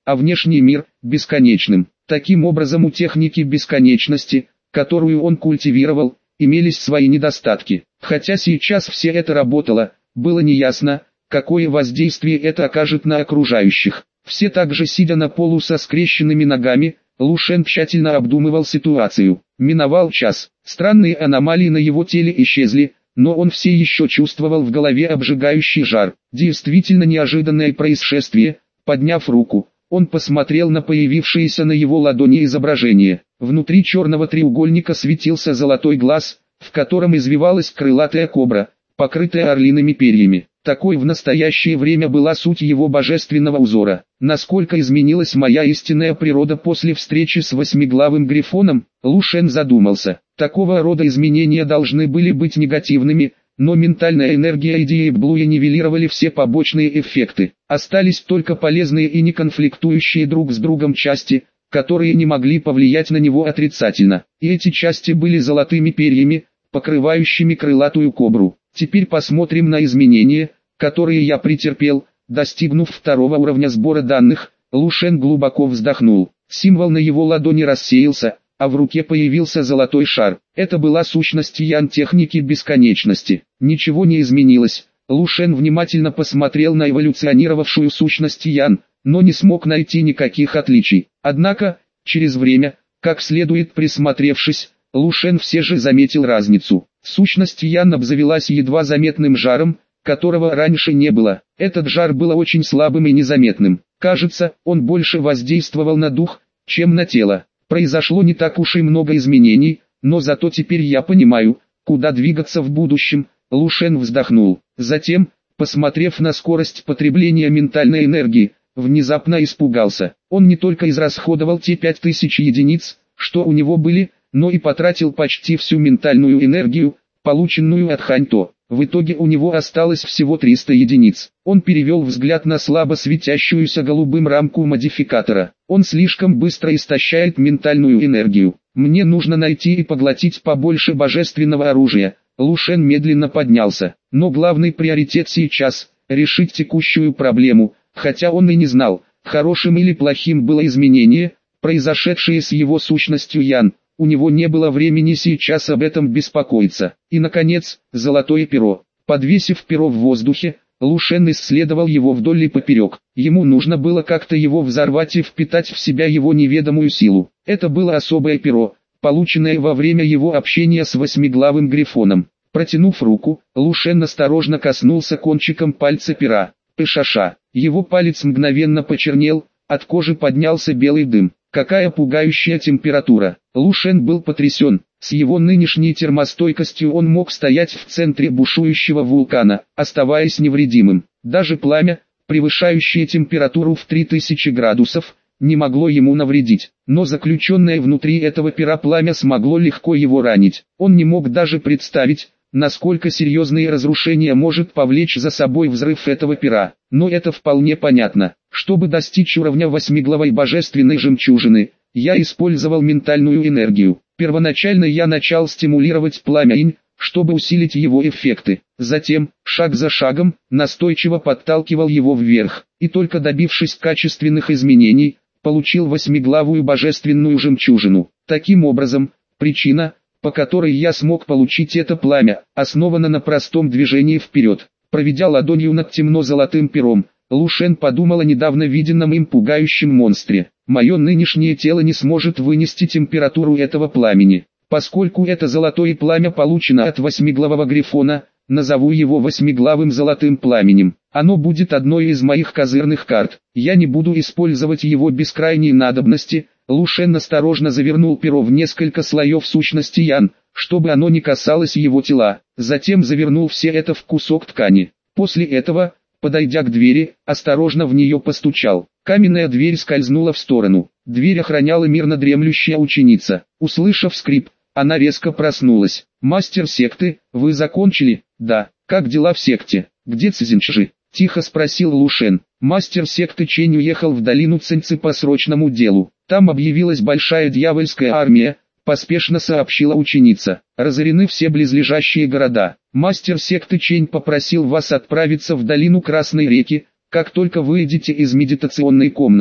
а внешний мир – бесконечным. Таким образом, у техники бесконечности, которую он культивировал, имелись свои недостатки. Хотя сейчас все это работало, было неясно, какое воздействие это окажет на окружающих. Все также сидя на полу со скрещенными ногами, Лу Шен тщательно обдумывал ситуацию. Миновал час, странные аномалии на его теле исчезли, но он все еще чувствовал в голове обжигающий жар. Действительно неожиданное происшествие. Подняв руку, он посмотрел на появившееся на его ладони изображение. Внутри черного треугольника светился золотой глаз, в котором извивалась крылатая кобра, покрытая орлиными перьями. Такой в настоящее время была суть его божественного узора. Насколько изменилась моя истинная природа после встречи с восьмиглавым грифоном, Лу Шен задумался. Такого рода изменения должны были быть негативными, но ментальная энергия и Deep Blue нивелировали все побочные эффекты. Остались только полезные и не конфликтующие друг с другом части, которые не могли повлиять на него отрицательно. И эти части были золотыми перьями, покрывающими крылатую кобру. Теперь посмотрим на изменения, которые я претерпел, достигнув второго уровня сбора данных. Лу Шен глубоко вздохнул. Символ на его ладони рассеялся, а в руке появился золотой шар. Это была сущность Ян техники бесконечности. Ничего не изменилось. Лу Шен внимательно посмотрел на эволюционировавшую сущность Ян, но не смог найти никаких отличий. Однако, через время, как следует присмотревшись, Лу Шен все же заметил разницу. Сущность Ян обзавелась едва заметным жаром, которого раньше не было. Этот жар был очень слабым и незаметным. Кажется, он больше воздействовал на дух, чем на тело. Произошло не так уж и много изменений, но зато теперь я понимаю, куда двигаться в будущем. Лу Шен вздохнул. Затем, посмотрев на скорость потребления ментальной энергии, внезапно испугался. Он не только израсходовал те 5000 единиц, что у него были, но и потратил почти всю ментальную энергию, полученную от Ханьто. В итоге у него осталось всего 300 единиц. Он перевел взгляд на слабо светящуюся голубым рамку модификатора. Он слишком быстро истощает ментальную энергию. Мне нужно найти и поглотить побольше божественного оружия. Лу Шен медленно поднялся. Но главный приоритет сейчас – решить текущую проблему, хотя он и не знал, хорошим или плохим было изменение, произошедшее с его сущностью Ян. У него не было времени сейчас об этом беспокоиться. И наконец, золотое перо. Подвесив перо в воздухе, Лу Шен исследовал его вдоль и поперек. Ему нужно было как-то его взорвать и впитать в себя его неведомую силу. Это было особое перо, полученное во время его общения с восьмиглавым грифоном. Протянув руку, Лу Шен осторожно коснулся кончиком пальца пера. Пышаша. Его палец мгновенно почернел, от кожи поднялся белый дым. Какая пугающая температура! Лу Шен был потрясен. С его нынешней термостойкостью он мог стоять в центре бушующего вулкана, оставаясь невредимым. Даже пламя, превышающее температуру в 3000 градусов, не могло ему навредить. Но заключенное внутри этого пера пламя смогло легко его ранить. Он не мог даже представить, насколько серьезные разрушения может повлечь за собой взрыв этого пера. Но это вполне понятно. Чтобы достичь уровня восьмиглавой божественной жемчужины, я использовал ментальную энергию. Первоначально я начал стимулировать пламя инь, чтобы усилить его эффекты. Затем, шаг за шагом, настойчиво подталкивал его вверх. И только добившись качественных изменений, получил восьмиглавую божественную жемчужину. Таким образом, причина, по которой я смог получить это пламя, основана на простом движении вперед. Проведя ладонью над темно-золотым пером, Лу Шен подумал о недавно виденном им пугающем монстре. Мое нынешнее тело не сможет вынести температуру этого пламени. Поскольку это золотое пламя получено от восьмиглавого грифона, назову его восьмиглавым золотым пламенем. Оно будет одной из моих козырных карт. Я не буду использовать его без крайней надобности. Лу Шен осторожно завернул перо в несколько слоев сущности Ян, чтобы оно не касалось его тела. Затем завернул все это в кусок ткани. После этого, подойдя к двери, осторожно в нее постучал. Каменная дверь скользнула в сторону. Дверь охраняла мирно дремлющая ученица. Услышав скрип, она резко проснулась. «Мастер секты, вы закончили?» «Да». «Как дела в секте? Где Цзиньчжи?» — тихо спросил Лу Шен. Мастер секты Чэнь уехал в долину Цинцы по срочному делу. Там объявилась большая дьявольская армия, поспешно сообщила ученица. Разорены все близлежащие города. Мастер секты Чэнь попросил вас отправиться в долину Красной реки, как только выйдете из медитационной комнаты.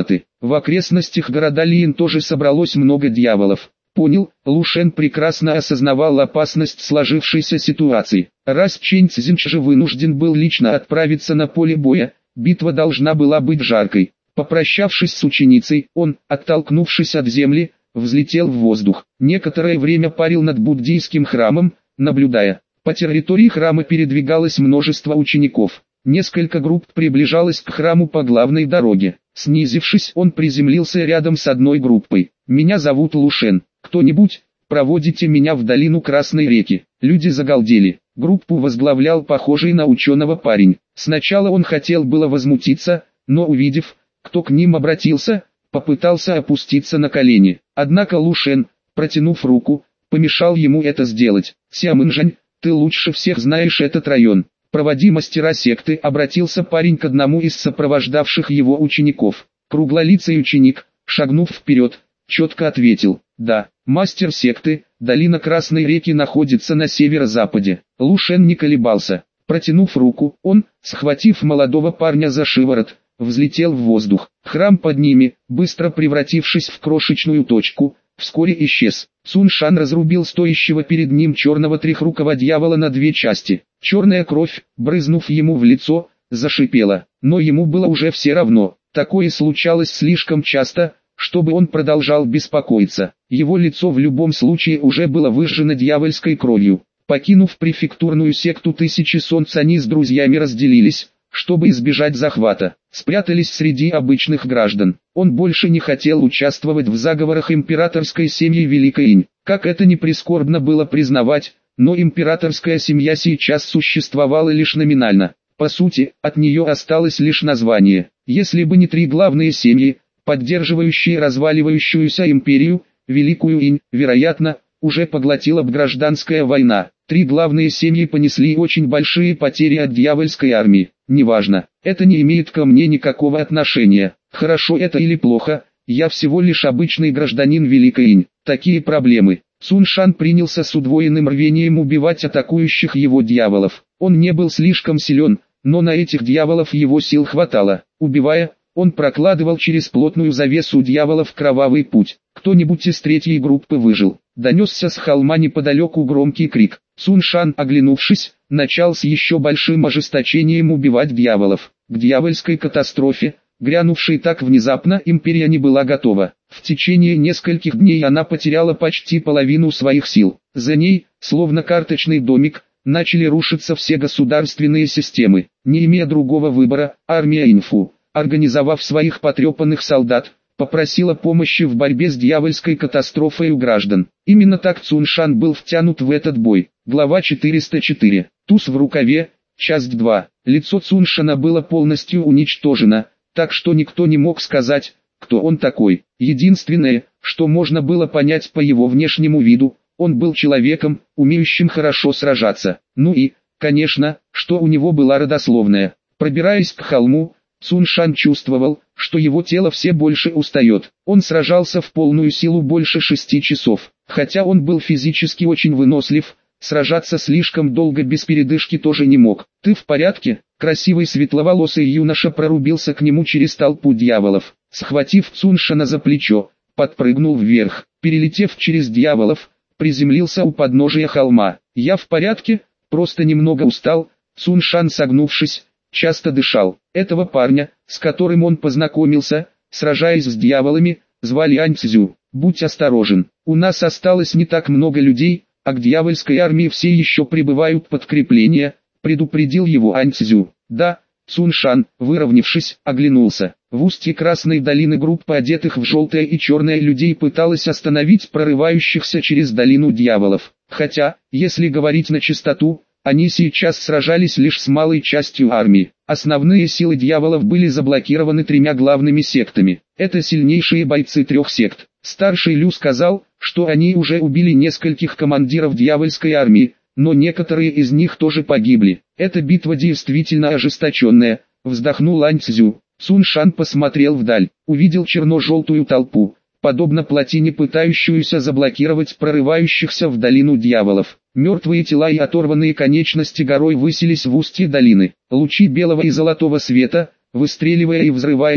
В окрестностях города Лиен тоже собралось много дьяволов. Понял, Лу Шен прекрасно осознавал опасность сложившейся ситуации. Раз Чэнь Цзинь же вынужден был лично отправиться на поле боя, битва должна была быть жаркой. Попрощавшись с ученицей, он, оттолкнувшись от земли, взлетел в воздух. Некоторое время парил над буддийским храмом, наблюдая. По территории храма передвигалось множество учеников. Несколько групп приближалось к храму по главной дороге. Снизившись, он приземлился рядом с одной группой. «Меня зовут Лу Шен. Кто-нибудь, проводите меня в долину Красной реки». Люди загалдели. Группу возглавлял похожий на ученого парень. Сначала он хотел было возмутиться, но увидев, кто к ним обратился, попытался опуститься на колени. Однако Лу Шен, протянув руку, помешал ему это сделать. «Сямынжань, ты лучше всех знаешь этот район. Проводи мастера секты», обратился парень к одному из сопровождавших его учеников. Круглолицый ученик, шагнув вперед, четко ответил: «Да, мастер секты, долина Красной реки находится на северо-западе». Лу Шен не колебался. Протянув руку, он, схватив молодого парня за шиворот, взлетел в воздух. Храм под ними, быстро превратившись в крошечную точку, вскоре исчез. Цун Шан разрубил стоящего перед ним черного трехрукого дьявола на две части. Черная кровь, брызнув ему в лицо, зашипела, но ему было уже все равно. Такое случалось слишком часто, чтобы он продолжал беспокоиться. Его лицо в любом случае уже было выжжено дьявольской кровью. Покинув префектурную секту Тысячи Солнц, они с друзьями разделились, чтобы избежать захвата. Спрятались среди обычных граждан. Он больше не хотел участвовать в заговорах императорской семьи Великой Инь. Как это ни прискорбно было признавать, но императорская семья сейчас существовала лишь номинально. По сути, от нее осталось лишь название. Если бы не три главные семьи, поддерживающие разваливающуюся империю, Великую Инь, вероятно, уже поглотила бы гражданская война. Три главные семьи понесли очень большие потери от дьявольской армии. Неважно, это не имеет ко мне никакого отношения. Хорошо это или плохо, я всего лишь обычный гражданин Великой Инь. Такие проблемы. Цун Шан принялся с удвоенным рвением убивать атакующих его дьяволов. Он не был слишком силен, но на этих дьяволов его сил хватало. Убивая, он прокладывал через плотную завесу дьяволов кровавый путь. Кто-нибудь из третьей группы выжил. Донесся с холма неподалеку громкий крик. Цун Шан, оглянувшись, начал с еще большим ожесточением убивать дьяволов. К дьявольской катастрофе, грянувшей так внезапно, империя не была готова. В течение нескольких дней она потеряла почти половину своих сил. За ней, словно карточный домик, начали рушиться все государственные системы. Не имея другого выбора, армия Инфу, организовав своих потрепанных солдат, попросила помощи в борьбе с дьявольской катастрофой у граждан. Именно так Цун Шан был втянут в этот бой. Глава 404. Туз в рукаве. Часть 2. Лицо Цун Шана было полностью уничтожено, так что никто не мог сказать, кто он такой. Единственное, что можно было понять по его внешнему виду, он был человеком, умеющим хорошо сражаться. Ну и, конечно, что у него была родословная. Пробираясь к холму, Цун Шан чувствовал, что его тело все больше устает. Он сражался в полную силу больше 6 часов. Хотя он был физически очень вынослив, сражаться слишком долго без передышки тоже не мог. «Ты в порядке?» Красивый светловолосый юноша прорубился к нему через толпу дьяволов. Схватив Цун Шана за плечо, подпрыгнул вверх. Перелетев через дьяволов, приземлился у подножия холма. «Я в порядке, просто немного устал». Цун Шан, согнувшись, часто дышал. Этого парня, с которым он познакомился, сражаясь с дьяволами, звали Ань Цзю. «Будь осторожен, у нас осталось не так много людей, а к дьявольской армии все еще прибывают подкрепления», предупредил его Ань Цзю. «Да». Цун Шан, выровнявшись, оглянулся. В устье Красной долины группа одетых в желтое и черное людей пыталась остановить прорывающихся через долину дьяволов. Хотя, если говорить на чистоту, они сейчас сражались лишь с малой частью армии. Основные силы дьяволов были заблокированы тремя главными сектами. Это сильнейшие бойцы трех сект. Старший Лю сказал, что они уже убили нескольких командиров дьявольской армии, но некоторые из них тоже погибли. Эта битва действительно ожесточенная, вздохнул Ань Цзю. Цун Шан посмотрел вдаль, увидел черно-желтую толпу, подобно плотине, пытающуюся заблокировать прорывающихся в долину дьяволов. Мертвые тела и оторванные конечности горой высились в устье долины. Лучи белого и золотого света, выстреливая и взрываясь,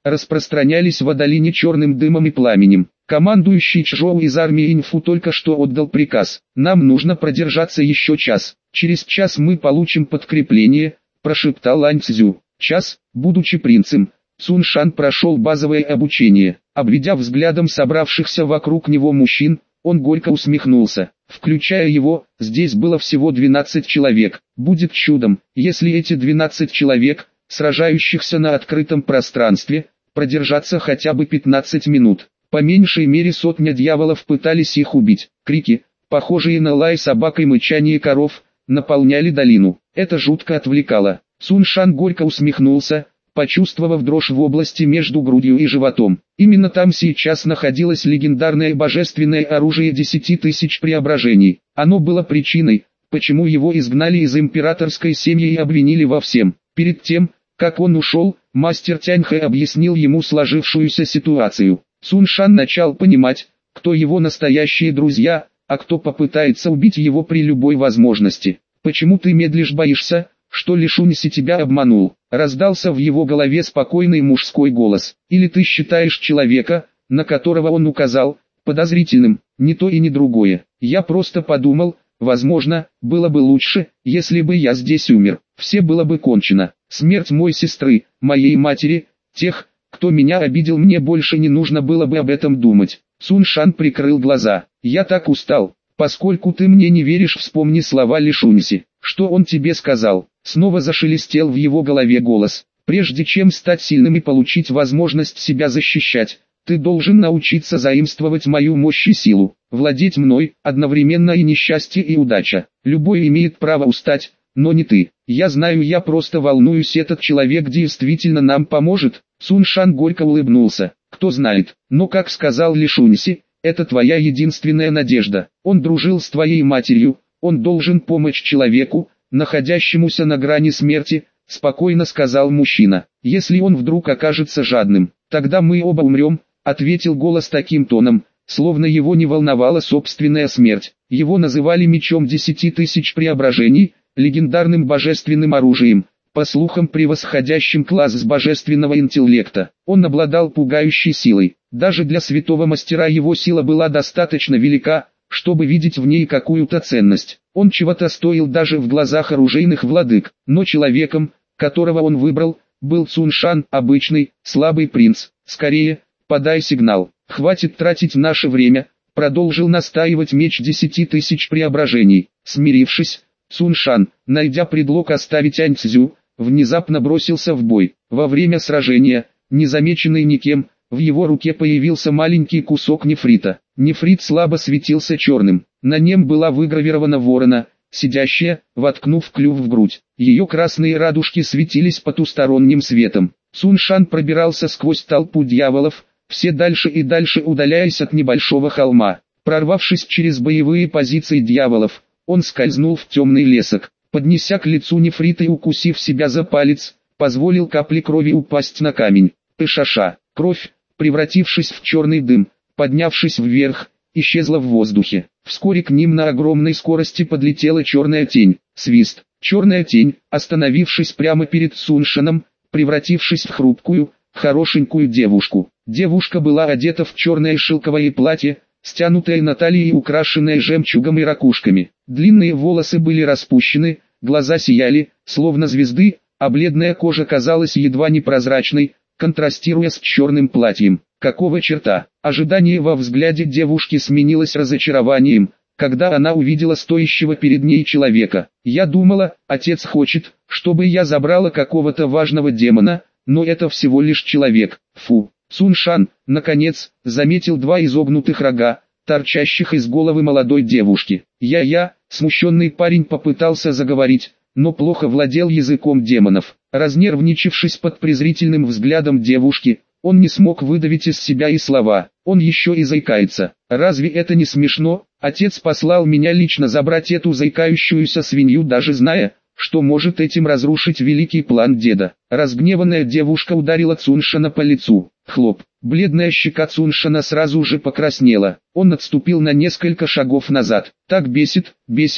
распространялись в долине черным дымом и пламенем. Командующий Чжоу из армии Инфу только что отдал приказ. Нам нужно продержаться еще час. Через час мы получим подкрепление, прошептал Лань Цзю. Час, будучи принцем, Цун Шан прошел базовое обучение. Обведя взглядом собравшихся вокруг него мужчин, он горько усмехнулся. Включая его, здесь было всего 12 человек. Будет чудом, если эти 12 человек, сражающихся на открытом пространстве, продержаться хотя бы 15 минут. По меньшей мере сотня дьяволов пытались их убить. Крики, похожие на лай собак и мычание коров, наполняли долину. Это жутко отвлекало. Цун Шан горько усмехнулся, почувствовав дрожь в области между грудью и животом. Именно там сейчас находилось легендарное божественное оружие 10 тысяч преображений. Оно было причиной, почему его изгнали из императорской семьи и обвинили во всем. Перед тем, как он ушел, мастер Тяньхэ объяснил ему сложившуюся ситуацию. Цун Шан начал понимать, кто его настоящие друзья, а кто попытается убить его при любой возможности. «Почему ты медлишь, боишься, что Лишуньси тебя обманул?» Раздался в его голове спокойный мужской голос. «Или ты считаешь человека, на которого он указал, подозрительным?» «Не то и не другое. Я просто подумал, возможно, было бы лучше, если бы я здесь умер. Все было бы кончено. Смерть моей сестры, моей матери, тех, кто меня обидел, мне больше не нужно было бы об этом думать». Цун Шан прикрыл глаза. «Я так устал. Поскольку ты мне не веришь, вспомни слова Лишуньси. Что он тебе сказал?» Снова зашелестел в его голове голос. «Прежде чем стать сильным и получить возможность себя защищать, ты должен научиться заимствовать мою мощь и силу. Владеть мной, одновременно и несчастье, и удача. Любой имеет право устать, но не ты. Я знаю, я просто волнуюсь, этот человек действительно нам поможет?» Цун Шан горько улыбнулся. «Кто знает, но как сказал Лишуньси, это твоя единственная надежда. Он дружил с твоей матерью, он должен помочь человеку, находящемуся на грани смерти», спокойно сказал мужчина. «Если он вдруг окажется жадным, тогда мы оба умрем», ответил голос таким тоном, словно его не волновала собственная смерть. Его называли мечом 10 тысяч преображений, легендарным божественным оружием, по слухам превосходящим класс с божественного интеллекта. Он обладал пугающей силой. Даже для святого мастера его сила была достаточно велика, чтобы видеть в ней какую-то ценность. Он чего-то стоил даже в глазах оружейных владык. Но человеком, которого он выбрал, был Цун Шан, обычный, слабый принц. «Скорее, подай сигнал. Хватит тратить наше время», продолжил настаивать меч 10 тысяч преображений. Смирившись, Цун Шан, найдя предлог оставить Ань Цзю, внезапно бросился в бой. Во время сражения, незамеченный никем, в его руке появился маленький кусок нефрита. Нефрит слабо светился черным. На нем была выгравирована ворона, сидящая, воткнув клюв в грудь. Ее красные радужки светились потусторонним светом. Цун Шан пробирался сквозь толпу дьяволов, все дальше и дальше удаляясь от небольшого холма. Прорвавшись через боевые позиции дьяволов, он скользнул в темный лесок. Поднеся к лицу нефрит и укусив себя за палец, позволил капле крови упасть на камень. Пышаша. Кровь, превратившись в черный дым, поднявшись вверх, исчезла в воздухе. Вскоре к ним на огромной скорости подлетела черная тень. Свист. Черная тень, остановившись прямо перед Цун Шаном, превратившись в хрупкую, хорошенькую девушку. Девушка была одета в черное шелковое платье, стянутое на талии и украшенное жемчугом и ракушками. Длинные волосы были распущены, глаза сияли, словно звезды, а бледная кожа казалась едва непрозрачной, контрастируя с черным платьем. Какого черта? Ожидание во взгляде девушки сменилось разочарованием, когда она увидела стоящего перед ней человека. «Я думала, отец хочет, чтобы я забрала какого-то важного демона, но это всего лишь человек. Фу». Цун Шан, наконец, заметил два изогнутых рога, торчащих из головы молодой девушки. Смущенный парень попытался заговорить, но плохо владел языком демонов. Разнервничавшись под презрительным взглядом девушки, он не смог выдавить из себя и слова. Он еще и заикается. «Разве это не смешно? Отец послал меня лично забрать эту заикающуюся свинью, даже зная, что может этим разрушить великий план деда». Разгневанная девушка ударила Цун Шана по лицу. Хлоп. Бледная щека Цун Шана сразу же покраснела. Он отступил на несколько шагов назад. «Так бесит,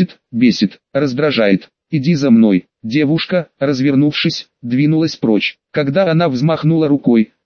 раздражает. Иди за мной». Девушка, развернувшись, двинулась прочь. Когда она взмахнула рукой,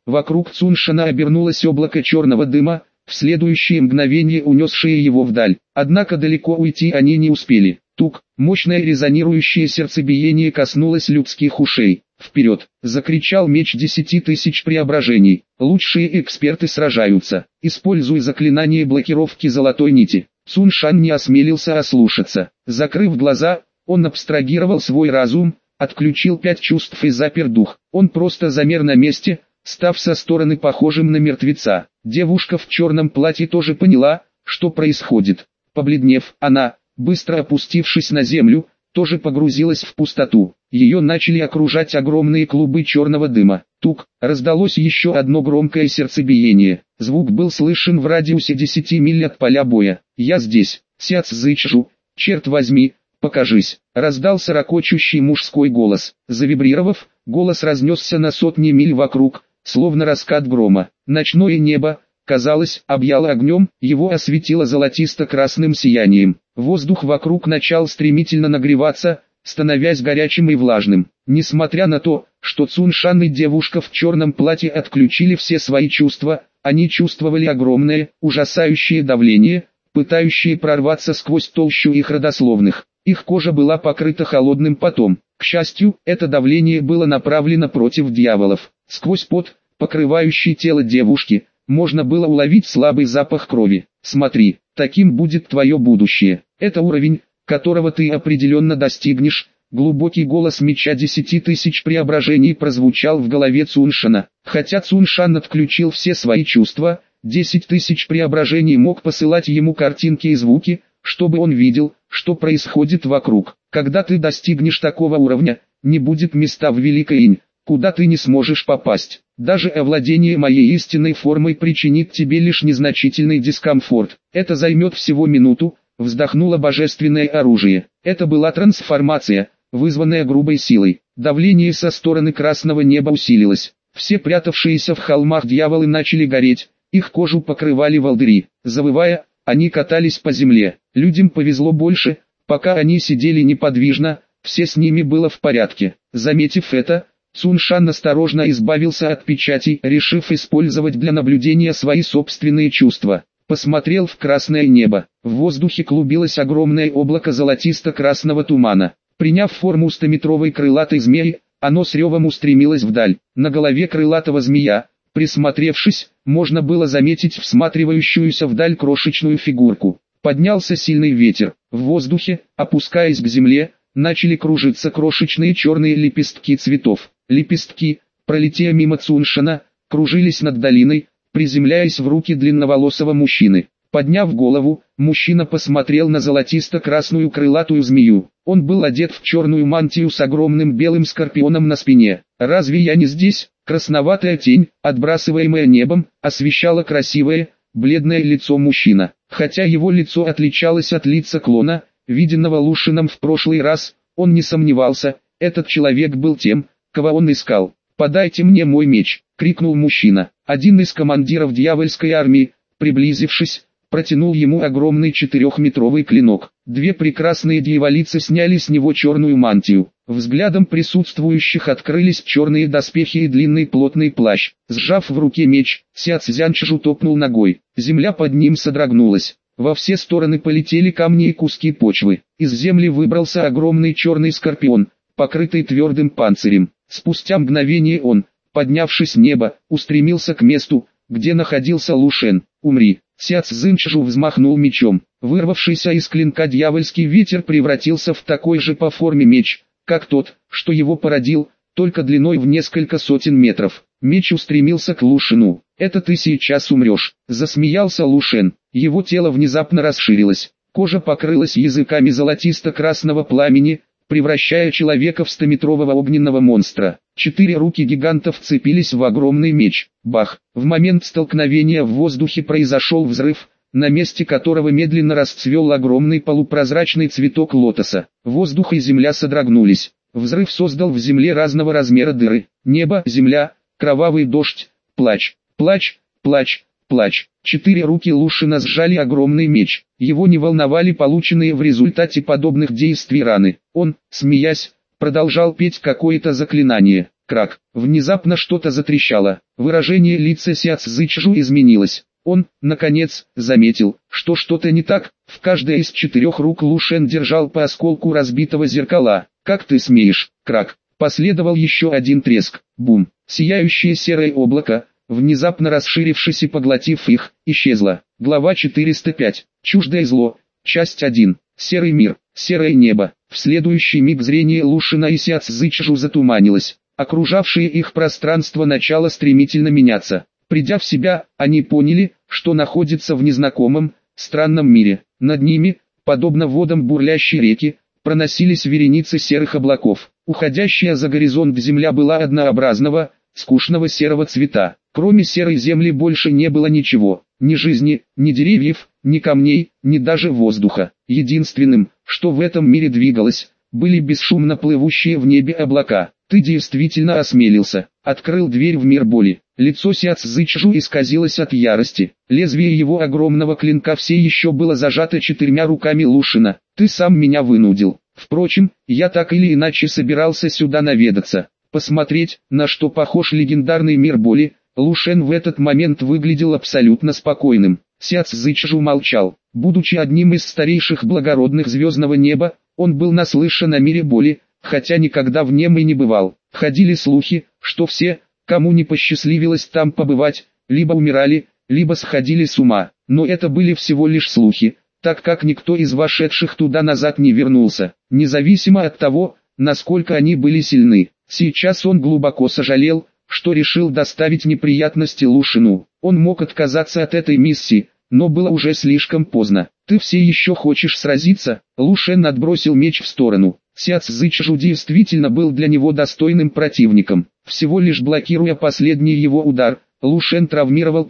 Вокруг Цуншана обернулось облако черного дыма, в следующее мгновение унесшее его вдаль. Однако далеко уйти они не успели. Тук, мощное резонирующее сердцебиение коснулось людских ушей. «Вперед!» — закричал меч 10 тысяч преображений. «Лучшие эксперты сражаются. Используй заклинание блокировки золотой нити». Цуншан не осмелился ослушаться. Закрыв глаза, он абстрагировал свой разум, отключил 5 чувств и запер дух. Он просто замер на месте, став со стороны похожим на мертвеца. Девушка в черном платье тоже поняла, что происходит. Побледнев, она, быстро опустившись на землю, тоже погрузилась в пустоту. Ее начали окружать огромные клубы черного дыма. Тук, раздалось еще одно громкое сердцебиение. Звук был слышен в радиусе 10 миль от поля боя. «Я здесь, Ся Цзычжу, черт возьми, покажись!» Раздался ракочущий мужской голос. Завибрировав, голос разнесся на сотни миль вокруг, словно раскат грома. Ночное небо, казалось, объяло огнем, его осветило золотисто-красным сиянием. Воздух вокруг начал стремительно нагреваться, становясь горячим и влажным. Несмотря на то, что Цуншан и девушка в черном платье отключили все свои чувства, они чувствовали огромное, ужасающее давление, пытающее прорваться сквозь толщу их родословных. Их кожа была покрыта холодным потом. К счастью, это давление было направлено против дьяволов. Сквозь пот, покрывающий тело девушки, можно было уловить слабый запах крови. «Смотри, таким будет твое будущее. Это уровень, которого ты определенно достигнешь». Глубокий голос меча 10 тысяч преображений прозвучал в голове Цуншана. Хотя Цуншан отключил все свои чувства, 10 тысяч преображений мог посылать ему картинки и звуки, чтобы он видел, что происходит вокруг. Когда ты достигнешь такого уровня, не будет места в Великой Инь, куда ты не сможешь попасть. Даже овладение моей истинной формой причинит тебе лишь незначительный дискомфорт. Это займет всего минуту, вздохнуло божественное оружие. Это была трансформация, вызванная грубой силой. Давление со стороны красного неба усилилось. Все прятавшиеся в холмах дьяволы начали гореть, их кожу покрывали волдыри. Завывая, они катались по земле. Людям повезло больше, пока они сидели неподвижно, все с ними было в порядке. Заметив это, Цуншан осторожно избавился от печатей, решив использовать для наблюдения свои собственные чувства. Посмотрел в красное небо. В воздухе клубилось огромное облако золотисто-красного тумана. Приняв форму 100-метровой крылатой змеи, оно с ревом устремилось вдаль. На голове крылатого змея, присмотревшись, можно было заметить всматривающуюся вдаль крошечную фигурку. Поднялся сильный ветер. В воздухе, опускаясь к земле, начали кружиться крошечные черные лепестки цветов. Лепестки, пролетая мимо Цуншана, кружились над долиной, приземляясь в руки длинноволосого мужчины. Подняв голову, мужчина посмотрел на золотисто-красную крылатую змею. Он был одет в черную мантию с огромным белым скорпионом на спине. «Разве я не здесь?» Красноватая тень, отбрасываемая небом, освещала красивое, бледное лицо мужчина. Хотя его лицо отличалось от лица клона, виденного Лушином в прошлый раз, он не сомневался, этот человек был тем, кого он искал. «Подайте мне мой меч!» — крикнул мужчина. Один из командиров дьявольской армии, приблизившись, протянул ему огромный 4-метровый клинок. Две прекрасные дьяволицы сняли с него черную мантию. Взглядом присутствующих открылись черные доспехи и длинный плотный плащ. Сжав в руке меч, Ся Цзянчжу топнул ногой. Земля под ним содрогнулась. Во все стороны полетели камни и куски почвы. Из земли выбрался огромный черный скорпион, покрытый твердым панцирем. Спустя мгновение он, поднявшись в небо, устремился к месту, где находился Лушен. «Умри!» Ся Цзинчжу взмахнул мечом. Вырвавшийся из клинка дьявольский ветер превратился в такой же по форме меч, как тот, что его породил, только длиной в несколько сотен метров. Меч устремился к Лушену. «Это ты сейчас умрешь!» Засмеялся Лушен. Его тело внезапно расширилось. Кожа покрылась языками золотисто-красного пламени, превращая человека в 100-метрового огненного монстра. 4 руки гиганта вцепились в огромный меч. Бах! В момент столкновения в воздухе произошел взрыв, на месте которого медленно расцвел огромный полупрозрачный цветок лотоса. Воздух и земля содрогнулись. Взрыв создал в земле разного размера дыры. Небо, земля, кровавый дождь, плач, плач, плач, плач. 4 руки Лушина сжали огромный меч. Его не волновали полученные в результате подобных действий раны. Он, смеясь, продолжал петь какое-то заклинание. крак. Внезапно что-то затрещало. Выражение лица Ся Цзычжу изменилось. Он, наконец, заметил, что что-то не так. В каждой из 4 рук Лу Шен держал по осколку разбитого зеркала. «Как ты смеешь?» Крак. Последовал еще один треск. Бум. Сияющее серое облако, внезапно расширившись и поглотив их, исчезло. Глава 405. Чуждое зло. Часть 1. Серый мир. Серое небо. В следующий миг зрение Лу Шена и Ся Цзычжу затуманилось. Окружавшее их пространство начало стремительно меняться. Придя в себя, они поняли, что находятся в незнакомом, странном мире. Над ними, подобно водам бурлящей реки, проносились вереницы серых облаков. Уходящая за горизонт земля была однообразного, скучного серого цвета. Кроме серой земли больше не было ничего. Ни жизни, ни деревьев, ни камней, ни даже воздуха. Единственным, что в этом мире двигалось, были бесшумно плывущие в небе облака. «Ты действительно осмелился», — открыл дверь в мир боли. Лицо Ся Цзычжу исказилось от ярости. Лезвие его огромного клинка все еще было зажато 4 руками Лу Шена. «Ты сам меня вынудил. Впрочем, я так или иначе собирался сюда наведаться, посмотреть, на что похож легендарный мир боли». Лу Шен в этот момент выглядел абсолютно спокойным. Ся Цзычжу молчал. Будучи одним из старейших благородных звездного неба, он был наслышан о мире боли, хотя никогда в нем и не бывал. Ходили слухи, что все, кому не посчастливилось там побывать, либо умирали, либо сходили с ума. Но это были всего лишь слухи, так как никто из вошедших туда назад не вернулся, независимо от того, насколько они были сильны. Сейчас он глубоко сожалел, что решил доставить неприятности Лу Шену. Он мог отказаться от этой миссии, но было уже слишком поздно. «Ты все еще хочешь сразиться?» Лу Шен отбросил меч в сторону. Ся Цзычжу действительно был для него достойным противником. Всего лишь блокируя последний его удар, Лу Шен травмировал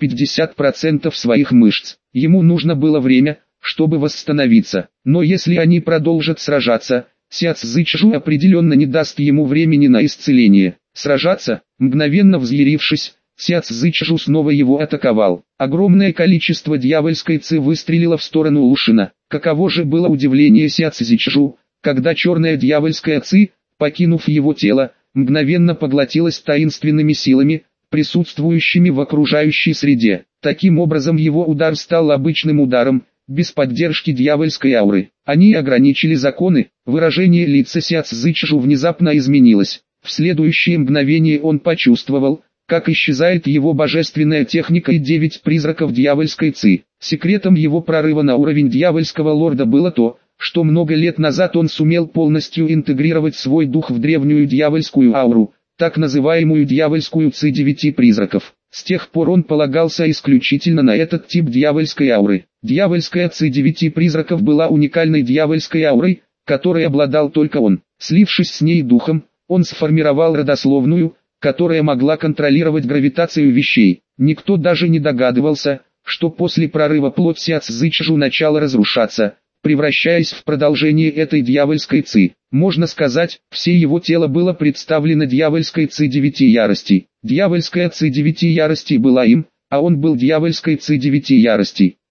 50% своих мышц. Ему нужно было время, чтобы восстановиться. Но если они продолжат сражаться, Ся Цзычжу определенно не даст ему времени на исцеление. Сражаться? Мгновенно взъярившись, Ся Цзычжу снова его атаковал. Огромное количество дьявольской ци выстрелило в сторону Лу Шена. Каково же было удивление Ся Цзычжу, когда черная дьявольская ци, покинув его тело, мгновенно поглотилась таинственными силами, присутствующими в окружающей среде. Таким образом его удар стал обычным ударом, без поддержки дьявольской ауры. Они ограничили законы. Выражение лица Ся Цзычжу внезапно изменилось. В следующее мгновение он почувствовал, как исчезает его божественная техника и 9 призраков дьявольской ци. Секретом его прорыва на уровень дьявольского лорда было то, что много лет назад он сумел полностью интегрировать свой дух в древнюю дьявольскую ауру, так называемую дьявольскую ци 9 призраков. С тех пор он полагался исключительно на этот тип дьявольской ауры. Дьявольская ци 9 призраков была уникальной дьявольской аурой, которой обладал только он. Слившись с ней духом, он сформировал родословную, которая могла контролировать гравитацию вещей. Никто даже не догадывался, что после прорыва плоть Ся Цзычжу начала разрушаться, превращаясь в продолжение этой дьявольской ци. Можно сказать, все его тело было представлено дьявольской ци 9 яростей. Дьявольская ци 9 яростей была им, а он был дьявольской ци 9 яростей.